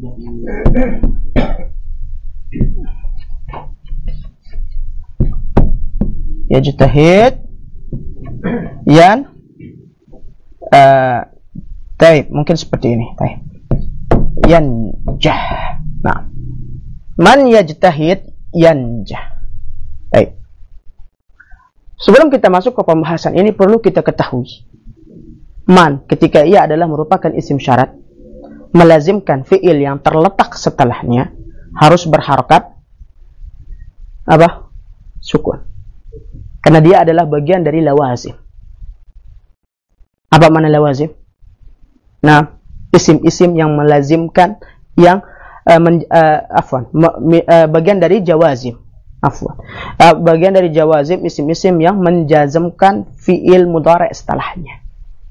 mungkin seperti ini. Yanjah. Nah, man yajtahid yanjah. Baik. Sebelum kita masuk ke pembahasan ini, perlu kita ketahui, man ketika ia adalah merupakan isim syarat, melazimkan fi'il yang terletak setelahnya harus berharokat apa? Sukun. Karena dia adalah bagian dari lawazim. Apa makna lawazim? Nah, isim-isim yang melazimkan, yang bagian dari jawazim. Bagian dari jawazim, isim-isim yang menjazmkan fi'il mudhari' setelahnya.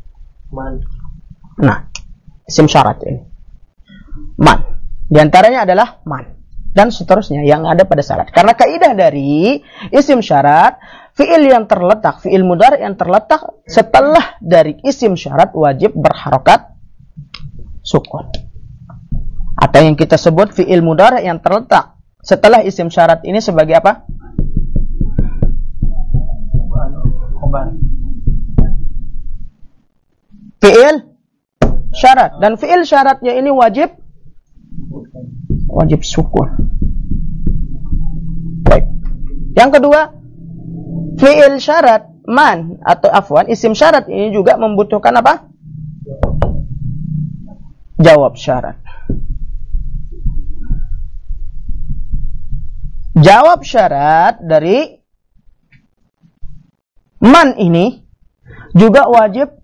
Nah, isim syarat ini. Man. Di antaranya adalah man. Dan seterusnya yang ada pada syarat. Karena kaidah dari isim syarat, fi'il yang terletak, fi'il mudhari' yang terletak setelah dari isim syarat wajib berharokat sukun. Atau yang kita sebut fi'il mudhari' yang terletak setelah isim syarat ini sebagai apa? Fi'il syarat. Dan fi'il syaratnya ini wajib sukun. Baik. Yang kedua, fi'il syarat man atau afwan, isim syarat ini juga membutuhkan apa? Jawab syarat. Jawab syarat dari man ini juga wajib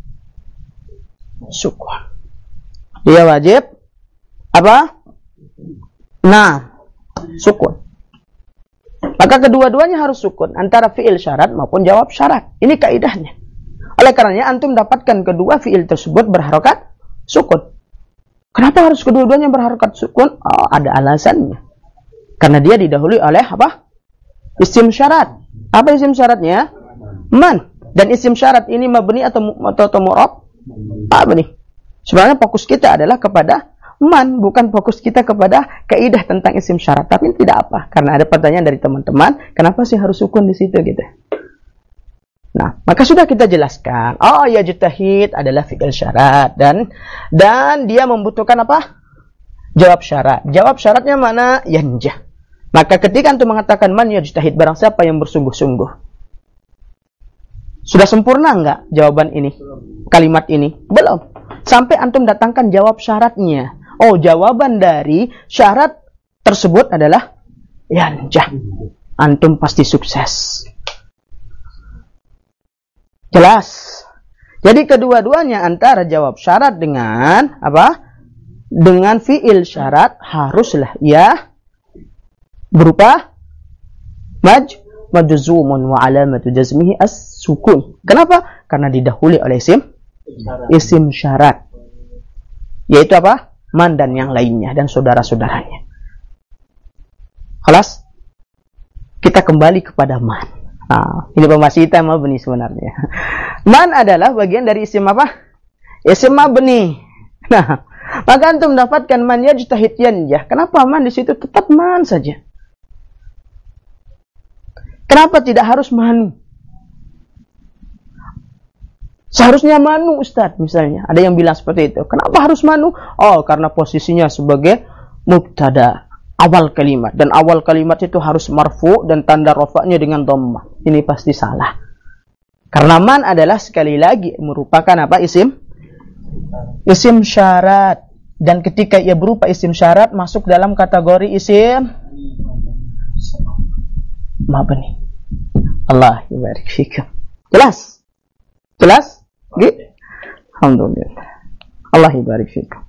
sukun. Dia wajib apa? Nah, sukun. Maka kedua-duanya harus sukun, antara fi'il syarat maupun jawab syarat. Ini kaidahnya. Oleh karenanya antum dapatkan kedua fi'il tersebut berharokat sukun. Kenapa harus kedua-duanya berharokat sukun? Oh, ada alasannya. Karena dia didahului oleh apa? Isim syarat. Apa isim syaratnya? Man. Dan isim syarat ini mabni atau mu'rab? Mabni. Sebenarnya fokus kita adalah kepada man, bukan fokus kita kepada kaidah tentang isim syarat. Tapi tidak apa, karena ada pertanyaan dari teman-teman, kenapa sih harus sukun di situ gitu. Nah, maka sudah kita jelaskan. Oh, yajtahid adalah fi'il syarat dan dia membutuhkan apa? Jawab syarat. Jawab syaratnya mana? Yanjah. Maka ketika antum mengatakan man yajtahid, barang siapa yang bersungguh-sungguh, sudah sempurna enggak jawaban ini? Kalimat ini? Belum. Sampai antum datangkan jawab syaratnya. Oh, jawaban dari syarat tersebut adalah yanjah. Antum pasti sukses. Jelas. Jadi kedua-duanya antara jawab syarat dengan apa? Dengan fiil syarat haruslah ya berupa majzumun wa alamatu jazmihi as-sukun. Kenapa? Karena didahului oleh isim syarat. Yaitu apa? Man dan yang lainnya dan saudara-saudaranya. Kelas? Kita kembali kepada man. Nah, ini pembahasan kita mabni sebenarnya. Man adalah bagian dari isim apa? Isim mabni. Nah, maka antum mendapatkan man yajtahid yanjah. Kenapa man di situ tetap man saja? Kenapa tidak harus manu? Seharusnya manu, Ustaz, misalnya. Ada yang bilang seperti itu. Kenapa harus manu? Oh, karena posisinya sebagai mubtada, awal kalimat. Dan awal kalimat itu harus marfu dan tanda rafa'nya dengan dhammah. Ini pasti salah. Karena man adalah sekali lagi merupakan apa? Isim syarat. Dan ketika ia berupa isim syarat, masuk dalam kategori isim mabni. Allah yubarik fikum. Jelas? Jelas? Gitu? Alhamdulillah. Allah yubarik fikum.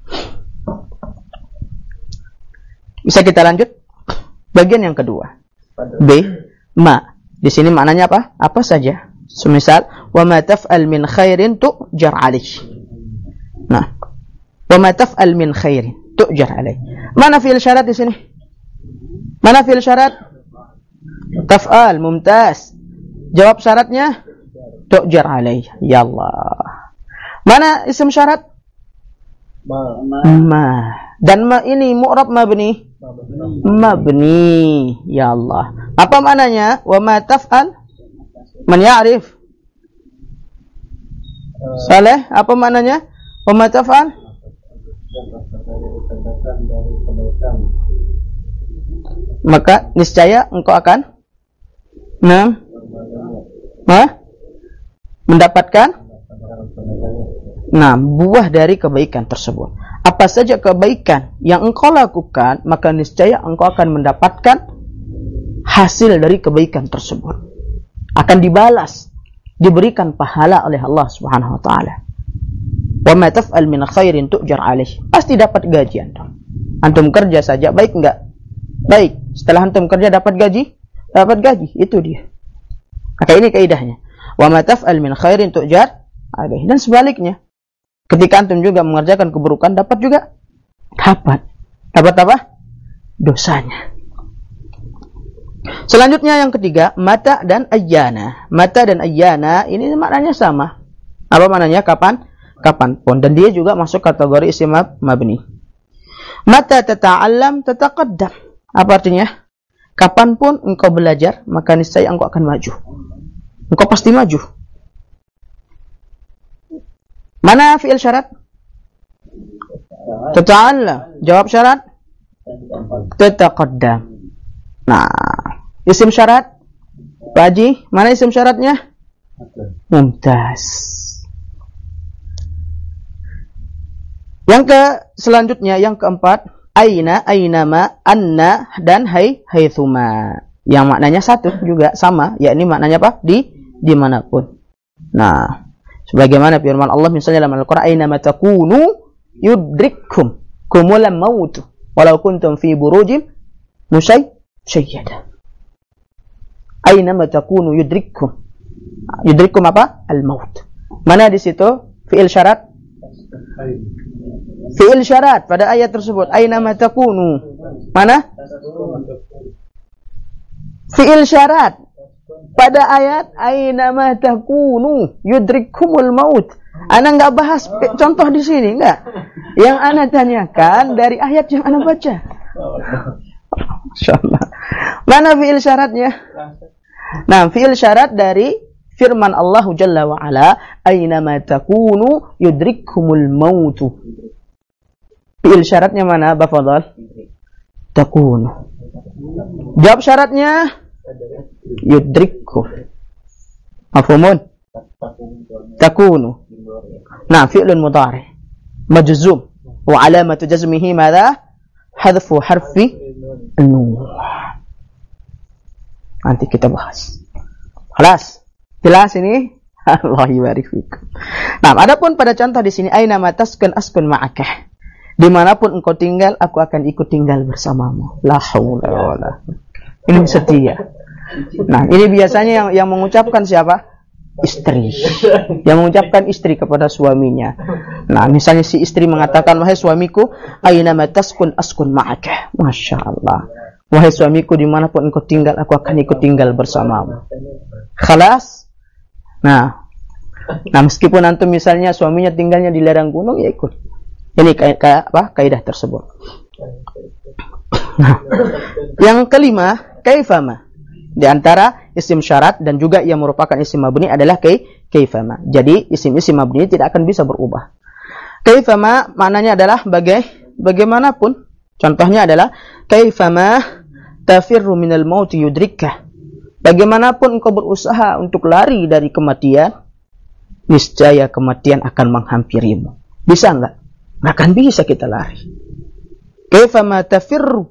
Bisa kita lanjut? Bagian yang kedua. B. Ma. Di sini maknanya apa? Apa saja. Semisal, wa ma taf'al min khairin tu'jar alaih. Nah, wa ma taf'al min khairin tu'jar alaih. Mana fi'il syarat di sini? Mana fi'il syarat? Taf'al, mumtaz. Jawab syaratnya tu'jar alaih. Ya Allah. Mana isim syarat? Ma. Dan ma ini mu'rab mabni. Mabni. Ya Allah. Apa maknanya? Wa ma taf'al? Man ya'rif? Saleh, apa maknanya? Wa ma taf'al? Maka niscaya engkau akan mendapatkan buah dari kebaikan tersebut. Apa saja kebaikan yang engkau lakukan, maka niscaya engkau akan mendapatkan hasil dari kebaikan tersebut. Akan dibalas, diberikan pahala oleh Allah Subhanahu wa taala. Wa ma taf'al min khairin tu'jar alaih. Pasti dapat gaji antum. Antum kerja saja baik enggak? Baik. Setelah antum kerja dapat gaji? Dapat gaji. Itu dia. Maka ini kaidahnya. Wa ma taf'al min khairin tu'jar alaih. Dan sebaliknya, ketika antum juga mengerjakan keburukan, dapat juga dapat apa? Dosanya. Selanjutnya yang ketiga, mata dan ayyana. Mata dan ayyana ini maknanya sama. Apa maknanya? Kapanpun. Dan dia juga masuk kategori isim mabni. Mata tata'allam tataqaddam. Apa artinya? Kapanpun engkau belajar, maka niscaya engkau akan maju. Engkau pasti maju. Mana fi'il syarat? Tata'allam. Jawab syarat? Tataqaddam. Nah, isim syarat? Pak Haji, mana isim syaratnya? Mumtaz. Selanjutnya, yang keempat, aina, ainama, anna, dan haithuma. Yang maknanya satu juga sama, yakni maknanya apa? Dimanapun. Nah, sebagaimana firman Allah misalnya dalam Al-Quran, ainama takunu yudrikkum kumulam maut walau kuntum fi burujim musyayyada. Ainama takunu yudrikkum. Yudrikkum apa? Al-maut. Mana di situ fi'il syarat? Fi'il syarat pada ayat tersebut. Ainama takunu. Mana? Fi'il syarat pada ayat ainama takunu yudrikkumul maut. Ana enggak bahas contoh di sini, enggak. Yang ana tanyakan dari ayat yang ana baca. Masyaallah. Mana fi'il syaratnya? Nah, fi'il syarat dari firman Allah Jalla wa Ala, aynama takunu yudrikkumul mautu. Fi'il syaratnya mana, Bafadhal? Takunu. Jawab syaratnya yudrikku. Mafhumun? Takunu. Nah, fi'lun mudhari majzum wa alamatu jazmihi madza? Hadfu harfi nun. Nanti kita bahas. Jelas? Jelas ini? Allah yubarik fikum. Nah, adapun pada contoh di sini aina mataskun askun ma'akah. Dimanapun engkau tinggal, aku akan ikut tinggal bersamamu. La haula wala. Ini setia. Nah, ini biasanya yang mengucapkan siapa? Istri. Yang mengucapkan istri kepada suaminya. Nah, misalnya si istri mengatakan, wahai suamiku, aina mataskun askun ma'akah. Masya Allah. Wahai suamiku, dimanapun engkau tinggal, aku akan ikut tinggal bersamamu. Khalas. Nah, meskipun antum misalnya suaminya tinggalnya di lereng gunung, ya ikut. Ini kaidah tersebut. Nah, yang kelima, kaifama. Di antara isim syarat dan juga yang merupakan isim mabni adalah kaifama. Jadi isim-isim mabni tidak akan bisa berubah. Kaifama maknanya adalah bagaimanapun. Contohnya adalah kaifama tafirru minal mauti yudrikkah. Bagaimanapun engkau berusaha untuk lari dari kematian, niscaya kematian akan menghampirimu. Bisa enggak? Nggak akan bisa kita lari. Kaifama tafirru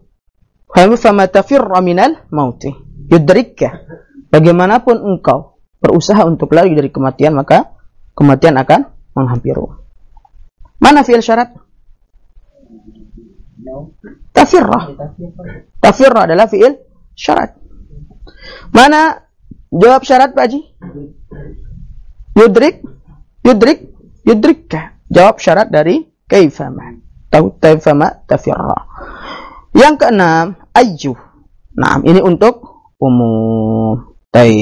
minal mauti yudrikkah. Bagaimanapun engkau berusaha untuk lari dari kematian, maka kematian akan menghampirimu. Mana fi'il syarat? Tafirra. Tafirra adalah fi'il syarat. Mana jawab syarat Pak Haji? Yudrikkah. Jawab syarat dari kaifama. Kaifama tafirra. Yang keenam, ayyu. Nah, ini untuk umum.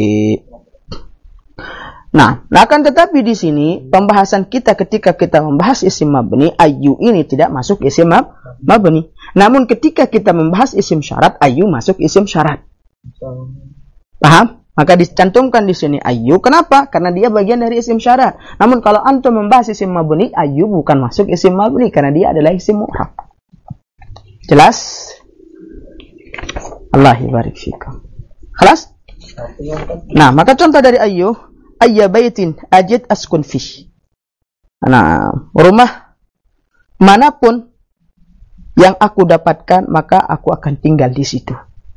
Nah, akan tetapi di sini pembahasan kita ketika kita membahas isim mabni, ayyu ini tidak masuk isim mabni. Namun ketika kita membahas isim syarat, ayyu masuk isim syarat. Paham? Maka dicantumkan di sini ayyu. Kenapa? Karena dia bagian dari isim syarat. Namun kalau antum membahas isim mabni, ayyu bukan masuk isim mabni karena dia adalah isim mu'rab. Jelas? Allah barik fikum. Khalas? Nah, maka contoh dari ayyu, ayya baitin ajid askun fi. Nah, rumah manapun yang aku dapatkan, maka aku akan tinggal di situ.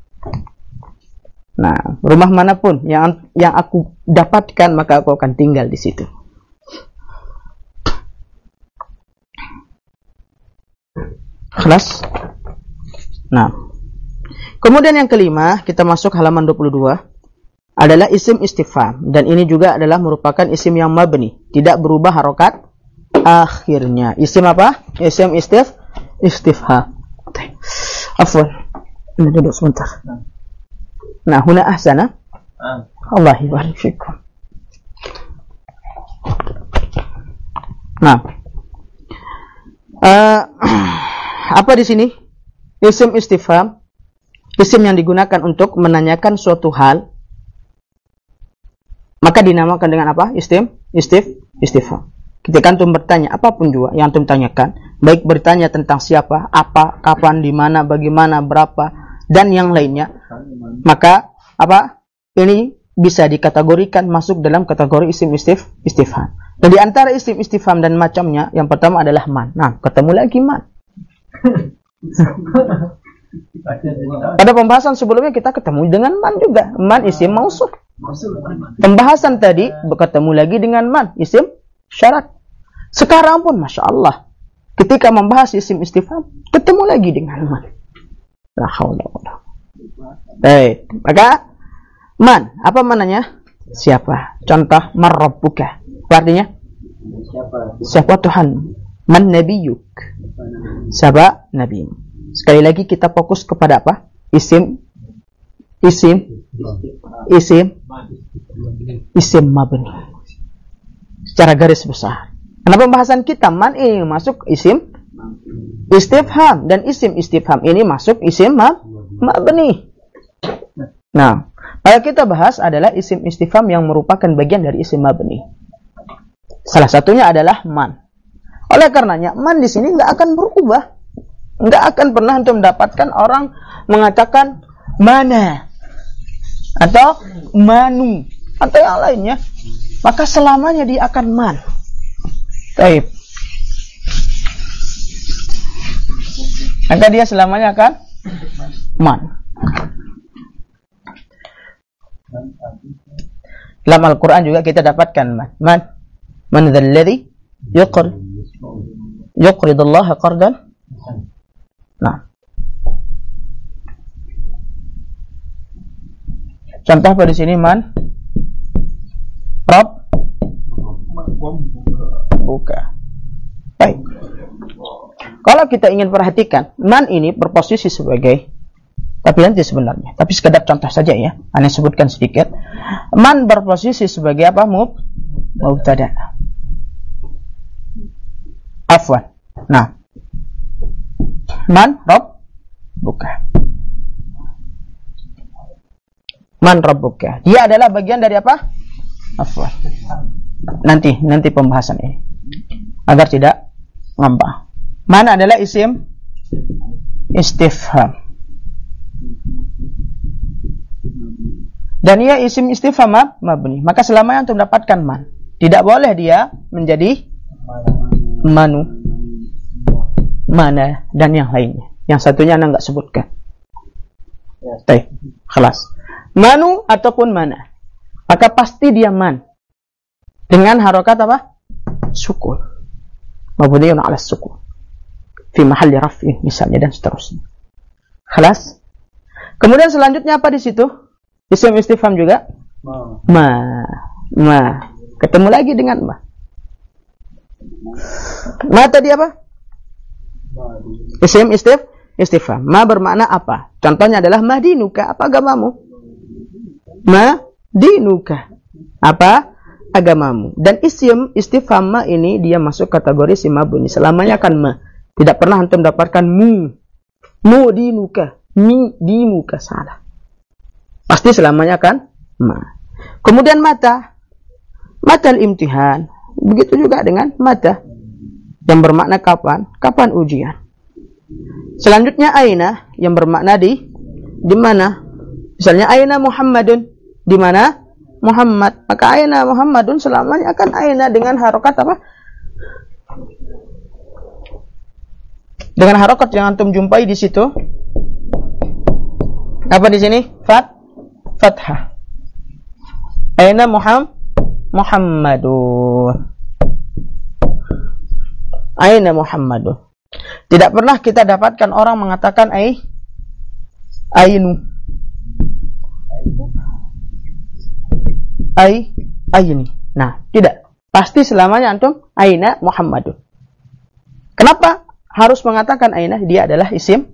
Nah, rumah manapun yang aku dapatkan, maka aku akan tinggal di situ. Kelas. Nah, kemudian yang kelima, kita masuk halaman 22, adalah isim istifham. Dan ini juga adalah merupakan isim yang mabni, tidak berubah harokat akhirnya. Isim apa? Isim istifham. Afwan, ini duduk sebentar. Nah, huna ahsana. Allah barik fikum. Nah, apa di sini? Isim istifham, isim yang digunakan untuk menanyakan suatu hal, maka dinamakan dengan apa? Istifham. Ketika antum bertanya apapun juga yang antum tanyakan, baik bertanya tentang siapa, apa, kapan, di mana, bagaimana, berapa, dan yang lainnya, maka apa? Ini bisa dikategorikan masuk dalam kategori isim istifham. Dan di antara isim istifham dan macamnya, yang pertama adalah man. Nah, ketemu lagi man. Pada pembahasan sebelumnya kita ketemu dengan man juga. Man isim mausuf. Pembahasan tadi bertemu lagi dengan man isim syarat. Sekarang pun Masya Allah, ketika membahas isim istifham, ketemu lagi dengan man. La haula wala. Baik, maka man, apa mananya? Siapa? Contoh man rabbuka. Artinya siapa Tuhan? Man nabiyuk. Siapa nabi? Sekali lagi kita fokus kepada apa? Isim mabni. Secara garis besar. Karena pembahasan kita man ini masuk isim istifham dan isim istifham ini masuk isim mabni. Nah, yang kita bahas adalah isim istifham yang merupakan bagian dari isim mabni. Salah satunya adalah man. Oleh karenanya man di sini nggak akan berubah, nggak akan pernah untuk mendapatkan orang mengatakan mana, atau manu, atau yang lainnya, maka selamanya dia akan man. Baik. Maka dia selamanya akan man. Dalam Al-Quran juga kita dapatkan man dzal ladzi yuqridullaha qardan. Nah, contoh pada sini man, Rabb, buka. Baik. Kalau kita ingin perhatikan, man ini berposisi sebagai, tapi nanti sebenarnya, tapi sekedar contoh saja ya, Anda sebutkan sedikit. Man berposisi sebagai apa? Mubtada. Afwan. Nah, man Rabb, buka. Man Rabbuka. Dia adalah bagian dari apa? Afwan. Nanti pembahasan ini, agar tidak ngambang. Man adalah isim istifham. Dan ia isim istifham mabni. Maka selamanya untuk mendapatkan man, tidak boleh dia menjadi manu, mana, dan yang lainnya. Yang satunya Anda enggak sebutkan. Baik, kelas. Manu ataupun mana, maka pasti dia man dengan harokat apa? Sukun. Mabniun 'ala sukun fi mahalli raf'in misalnya, dan seterusnya. Kelas. Kemudian selanjutnya apa di situ? Isim istifham juga. Ma. Ketemu lagi dengan ma. Ma tadi apa? Isim istifham. Ma bermakna apa? Contohnya adalah madinuka, apa agamamu? Madinuka, apa agamamu? Dan isim istifham ma ini dia masuk kategori isim mabni. Selamanya kan ma. Tidak pernah antum mendapatkan mu dinuka, mi dinuka, salah. Pasti selamanya kan ma. Kemudian mata al-imtihan. Begitu juga dengan mata yang bermakna kapan ujian. Selanjutnya aina yang bermakna di mana. Misalnya aina Muhammadun, di mana Muhammad. Maka aina Muhammadun selamanya akan aina dengan harokat apa? Dengan harokat yang antum jumpai di situ. Apa di sini? Fathah. Aina Muhammadun. Aina Muhammadun. Tidak pernah kita dapatkan orang mengatakan ainu. Aini. Nah, tidak. Pasti selamanya antum aina Muhammadun. Kenapa harus mengatakan aina? Dia adalah isim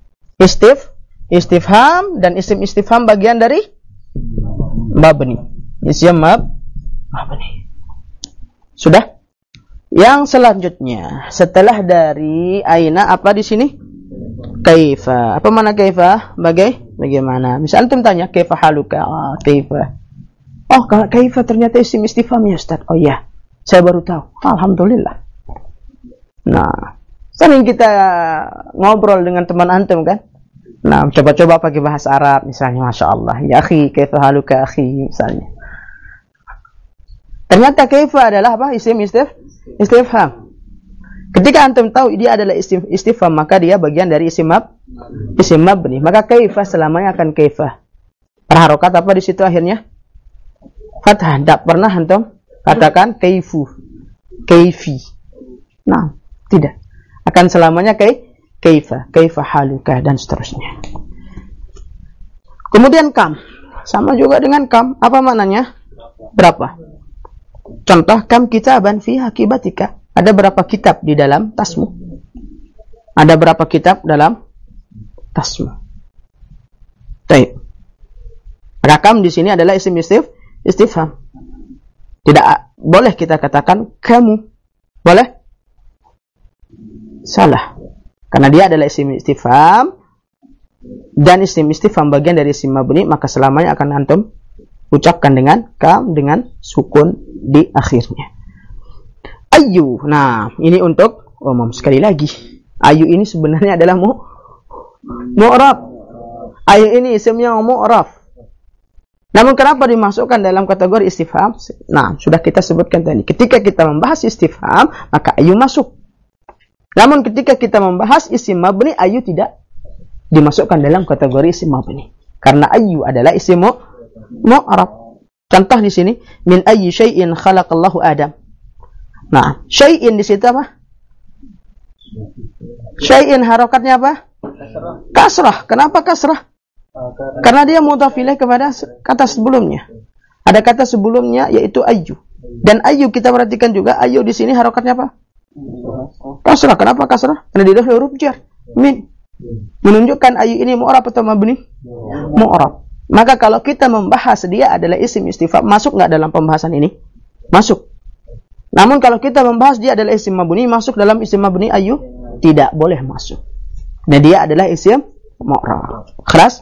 istifham, dan isim istifham bagian dari mabni. Isim mabni. Sudah? Yang selanjutnya, setelah dari aina, apa di sini? Kaifa. Apa mana kaifa? Bagaimana? Misal antum tanya kaifa haluka? Kaifa. Oh, kalau kaifa ternyata isim istifham ya Ustaz. Oh iya, saya baru tahu. Alhamdulillah. Nah, sering kita ngobrol dengan teman antum kan? Nah, coba-coba pakai bahasa Arab misalnya, Masya Allah. Ya akhi, kaifa haluka akhi, misalnya. Ternyata kaifa adalah apa? Isim istifham. Ketika antum tahu dia adalah isim istifham, maka dia bagian dari isim mabni. Maka kaifa selamanya akan kaifa. Harokat apa di situ akhirnya? Fathah. Tidak pernah antum katakan kaifu, kaifi. Nah, tidak. Akan selamanya kaifa haluka, dan seterusnya. Kemudian kam. Sama juga dengan kam. Apa maknanya? Berapa? Contoh, kam kitaban fi hakibatika. Ada berapa kitab di dalam tasmu? Ada berapa kitab dalam tasmu? Baik. Maka kam di sini adalah isim istifham. Tidak boleh kita katakan kamu. Boleh? Salah. Karena dia adalah isim istifham, dan isim istifham bagian dari isim mabni, maka selamanya akan antum ucapkan dengan kam, dengan sukun di akhirnya. Ayu. Nah, ini untuk umum. Sekali lagi, ayu ini sebenarnya adalah mu'rab. Ayu ini isimnya mu'raf. Namun kenapa dimasukkan dalam kategori istifham? Nah, sudah kita sebutkan tadi. Ketika kita membahas istifham, maka ayu masuk. Namun ketika kita membahas isim mabni, ayu tidak dimasukkan dalam kategori isim mabni. Karena ayu adalah isim mu'raf. Contoh di sini, min ayyi syai'in khalaqallahu Adam. Nah, syai'in di situ apa? Syai'in harokatnya apa? Kasrah. Kenapa kasrah? Karena dia mudhaf ilaih kepada kata sebelumnya. Ada kata sebelumnya yaitu ayu. Dan ayu kita perhatikan juga, ayu di sini harokatnya apa? Kasrah. Kenapa kasrah? Karena dia huruf jar. Min. Menunjukkan ayu ini mu'rab atau mabni? Mu'rab. Maka kalau kita membahas dia adalah isim istifham, masuk nggak dalam pembahasan ini? Masuk. Namun kalau kita membahas dia adalah isim mabni, masuk dalam isim mabni ayu? Tidak boleh masuk. Nah, dia adalah isim mu'rab. Keras?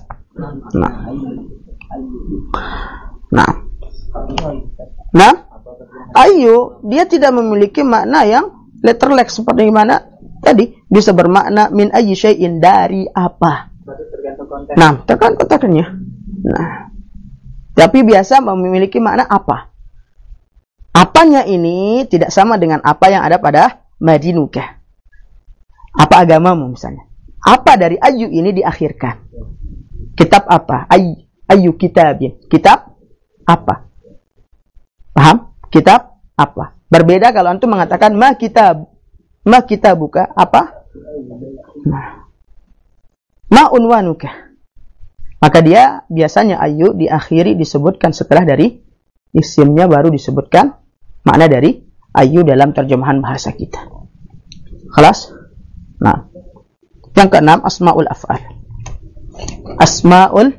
Nah, ayu dia tidak memiliki makna yang letterlek seperti mana tadi, bisa bermakna min ayyi syai'in, dari apa. Nah, tergantung konteksnya. Nah, tapi biasa memiliki makna apa. Apanya ini tidak sama dengan apa yang ada pada madinuka. Apa agamamu misalnya. Apa dari ayu ini diakhirkan. Kitab apa? Ayu kitabin. Kitab apa? Paham? Kitab apa? Berbeda kalau antum mengatakan ma kitabuka apa? Nah. Ma unwanuka. Maka dia biasanya ayu diakhiri disebutkan setelah dari isimnya, baru disebutkan makna dari ayu dalam terjemahan bahasa kita. Kelas? Nah, yang keenam asmaul af'al. Asmaul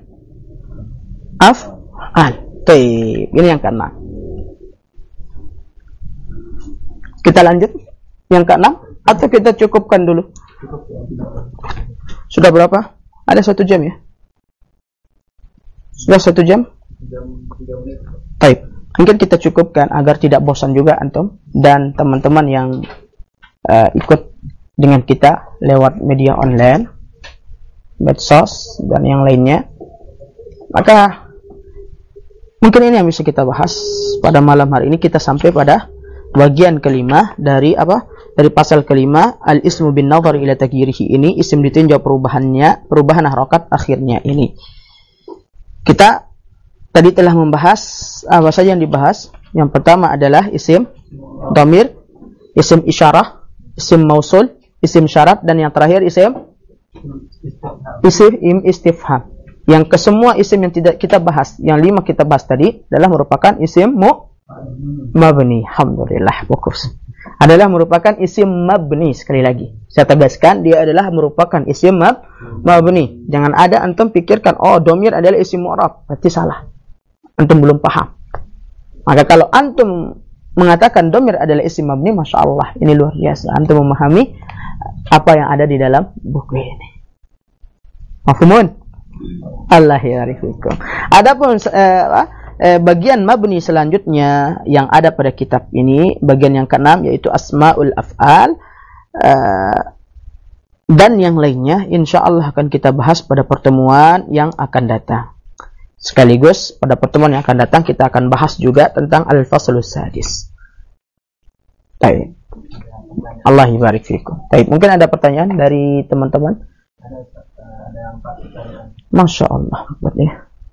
af'al. Baik, ini yang keenam. Kita lanjut yang keenam atau kita cukupkan dulu? Sudah berapa? Ada 1 jam ya? Sudah 1 jam? Baik, mungkin kita cukupkan agar tidak bosan juga antum dan teman-teman yang ikut dengan kita lewat media online, medsos dan yang lainnya. Maka mungkin ini yang bisa kita bahas pada malam hari ini. Kita sampai pada bagian kelima dari apa? Dari pasal kelima, al-ismu bin nadhar ila tagyirihi, ini isim ditinjau perubahan harokat akhirnya ini. Kita tadi telah membahas apa saja yang dibahas. Yang pertama adalah isim dhamir, isim isyarah, isim mausul, isim syarat, dan yang terakhir isim istifham. Yang kesemua isim yang tidak kita bahas, yang 5 kita bahas tadi adalah merupakan isim mabni. Alhamdulillah, fokus. Adalah merupakan isim mabni. Sekali lagi saya tegaskan, dia adalah merupakan isim mabni. Jangan ada antum pikirkan oh dhamir adalah isim mu'rab, berarti salah, antum belum paham. Maka kalau antum mengatakan dhamir adalah isim mabni, masya Allah, ini luar biasa, antum memahami apa yang ada di dalam buku ini. Mafhumun? Allah ya'rifukum. Adapun bagian mabni selanjutnya yang ada pada kitab ini, bagian yang keenam, yaitu asmaul af'al, dan yang lainnya insyaallah akan kita bahas pada pertemuan yang akan datang. Sekaligus pada pertemuan yang akan datang kita akan bahas juga tentang al-faslus sadis. Baik. Allah yabarik fikum. Baik, mungkin ada pertanyaan dari teman-teman? Ada 4 pertanyaan. Masya Allah, ya.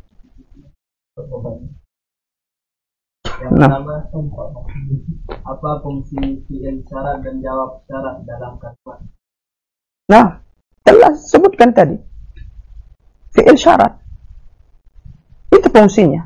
Yang pertama, apa fungsi fi'il syarat dan jawab syarat dalam kalimat? Nah, telah sebutkan tadi. Fi'il syarat. Itu fungsinya.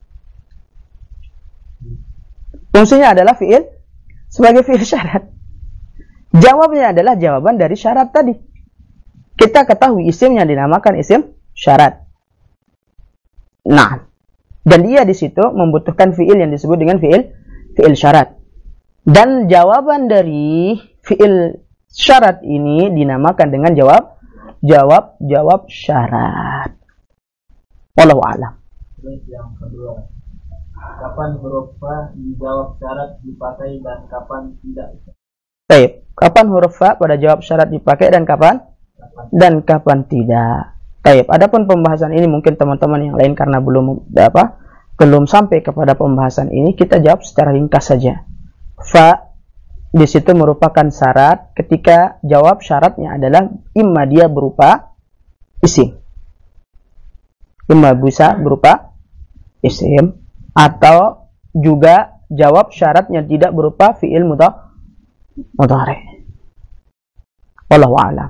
Fungsinya adalah fi'il sebagai fi'il syarat. Jawabnya adalah jawaban dari syarat tadi. Kita ketahui isimnya dinamakan isim syarat. Nah, dan dia di situ membutuhkan fi'il yang disebut dengan fi'il syarat. Dan jawaban dari fi'il syarat ini dinamakan dengan jawab syarat. Wallahu a'lam. Terus yang kedua, kapan huruf fa dijawab syarat dipakai dan kapan tidak? Baik, kapan huruf fa pada jawab syarat dipakai dan kapan tidak? Baik, adapun pembahasan ini mungkin teman-teman yang lain karena belum sampai kepada pembahasan ini, kita jawab secara ringkas saja. Fa di situ merupakan syarat. Ketika jawab syaratnya adalah imma dia berupa isim, imma bisa berupa isim, atau juga jawab syaratnya tidak berupa fi'il mudhari. Wallahu a'lam.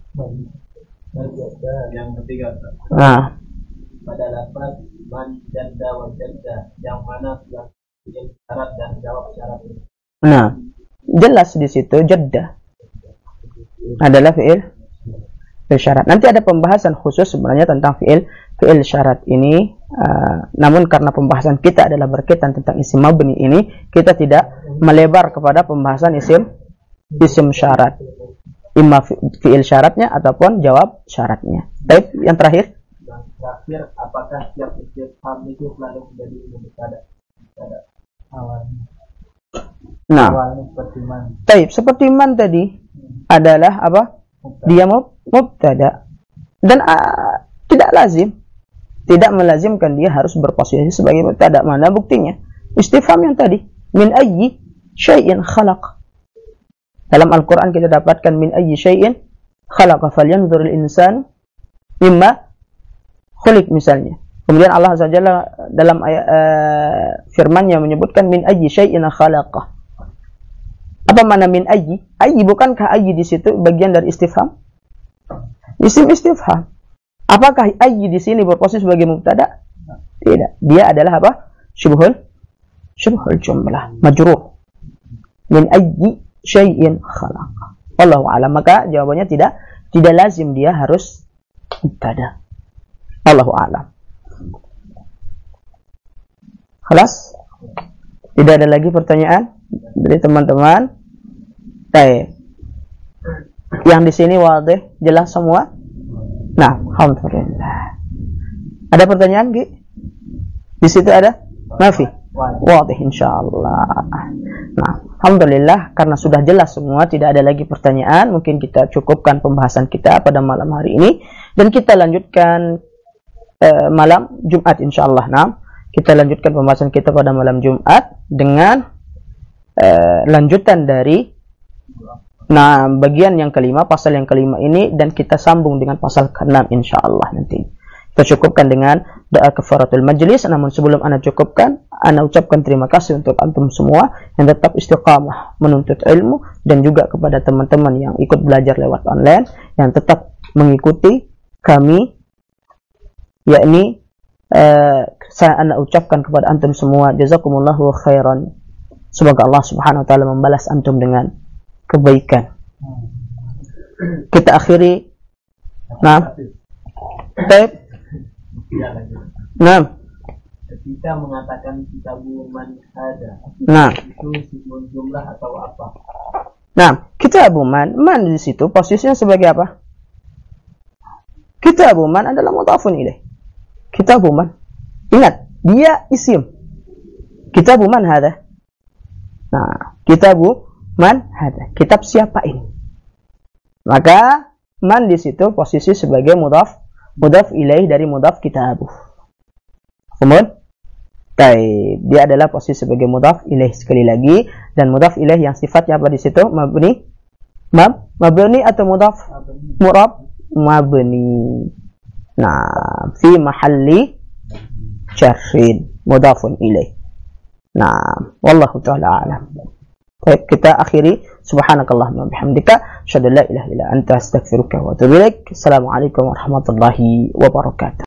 Yang ketiga, Nah, pada lafaz man jadda wa jadda, yang mana yang syarat dan jawab syarat itu. nah, jelas di situ jadda adalah fi'il syarat. Nanti ada pembahasan khusus sebenarnya tentang fi'il syarat ini. Namun karena pembahasan kita adalah berkaitan tentang isim mabni ini, kita tidak melebar kepada pembahasan isim syarat, imma fi'il syaratnya ataupun jawab syaratnya. Baik, yang terakhir. Yang terakhir, apakah setiap istifham itu selalu menjadi mubtada? Awalnya. Nah, Awalnya seperti man. baik, seperti man tadi adalah apa? Dia mubtada. Dan tidak lazim, tidak melazimkan dia harus berposisi sebagai mubtada. Mana buktinya? Istifham yang tadi, min ayyi syai'in khalaq. Dalam Al-Quran kita dapatkan min ayyi syai'in khalaqa falyanzuril insanu mimma khuliq misalnya. Kemudian Allah Azza wa Jalla dalam ayat firman-Nya menyebutkan min ayyi syai'in khalaqa. Apa makna min ayyi? Ayyi, bukankah ayyi di situ bagian dari istifham? Isim istifham. Apakah ayyi di sini berposisi sebagai mubtada? Tidak. Dia adalah apa? Syubhul jumlah, majrur. Min ayyi syai'in khalaq. Wallahu a'lam. Maka jawabannya tidak lazim dia harus mubtada. Wallahu a'lam. Khalas? Tidak ada lagi pertanyaan dari teman-teman? Baik. Yang di sini wadih, jelas semua? Nah, alhamdulillah. Ada pertanyaan, Gi? Di situ ada? Mafi? Wadih, insyaallah. Nah, alhamdulillah, karena sudah jelas semua, tidak ada lagi pertanyaan. Mungkin kita cukupkan pembahasan kita pada malam hari ini, dan kita lanjutkan malam Jumat insyaallah. Nah, kita lanjutkan pembahasan kita pada malam Jumat dengan lanjutan dari bagian yang kelima, pasal yang kelima ini, dan kita sambung dengan pasal ke-6 insyaallah nanti. Kita cukupkan dengan doa kafaratul majlis. Namun sebelum ana cukupkan, ana ucapkan terima kasih untuk antum semua yang tetap istiqamah menuntut ilmu, dan juga kepada teman-teman yang ikut belajar lewat online yang tetap mengikuti kami, yakni ana ucapkan kepada antum semua jazakumullahu khairan. Semoga Allah Subhanahu wa taala membalas antum dengan kebaikan. Kita akhiri. Baik. Ketika mengatakan kitabu man hada, itu simbol jumlah atau apa? Kitabu man di situ posisinya sebagai apa? Kitabu man adalah mudhafun ilaih. Kitabu man, ingat, dia isim. Kitabu man hada. Kitabu man hada, kitab siapa ini? Maka man di situ posisi sebagai mudhaf ilaih dari mudhaf kitabuh. Kemudian dia adalah posisi sebagai mudhaf ilaih sekali lagi, dan mudhaf ilaih yang sifatnya apa di situ? Mabni atau mudhaf murab? Mabni. Fi mahalli jarrin, mudhafun ilaih. Wallahu ta'ala a'lam. Baik, kita akhiri. Subhanakallahumma bihamdika, asyhadu an la ilaha illa anta, astaghfiruka wa atubu ilaik. Assalamualaikum warahmatullahi wabarakatuh.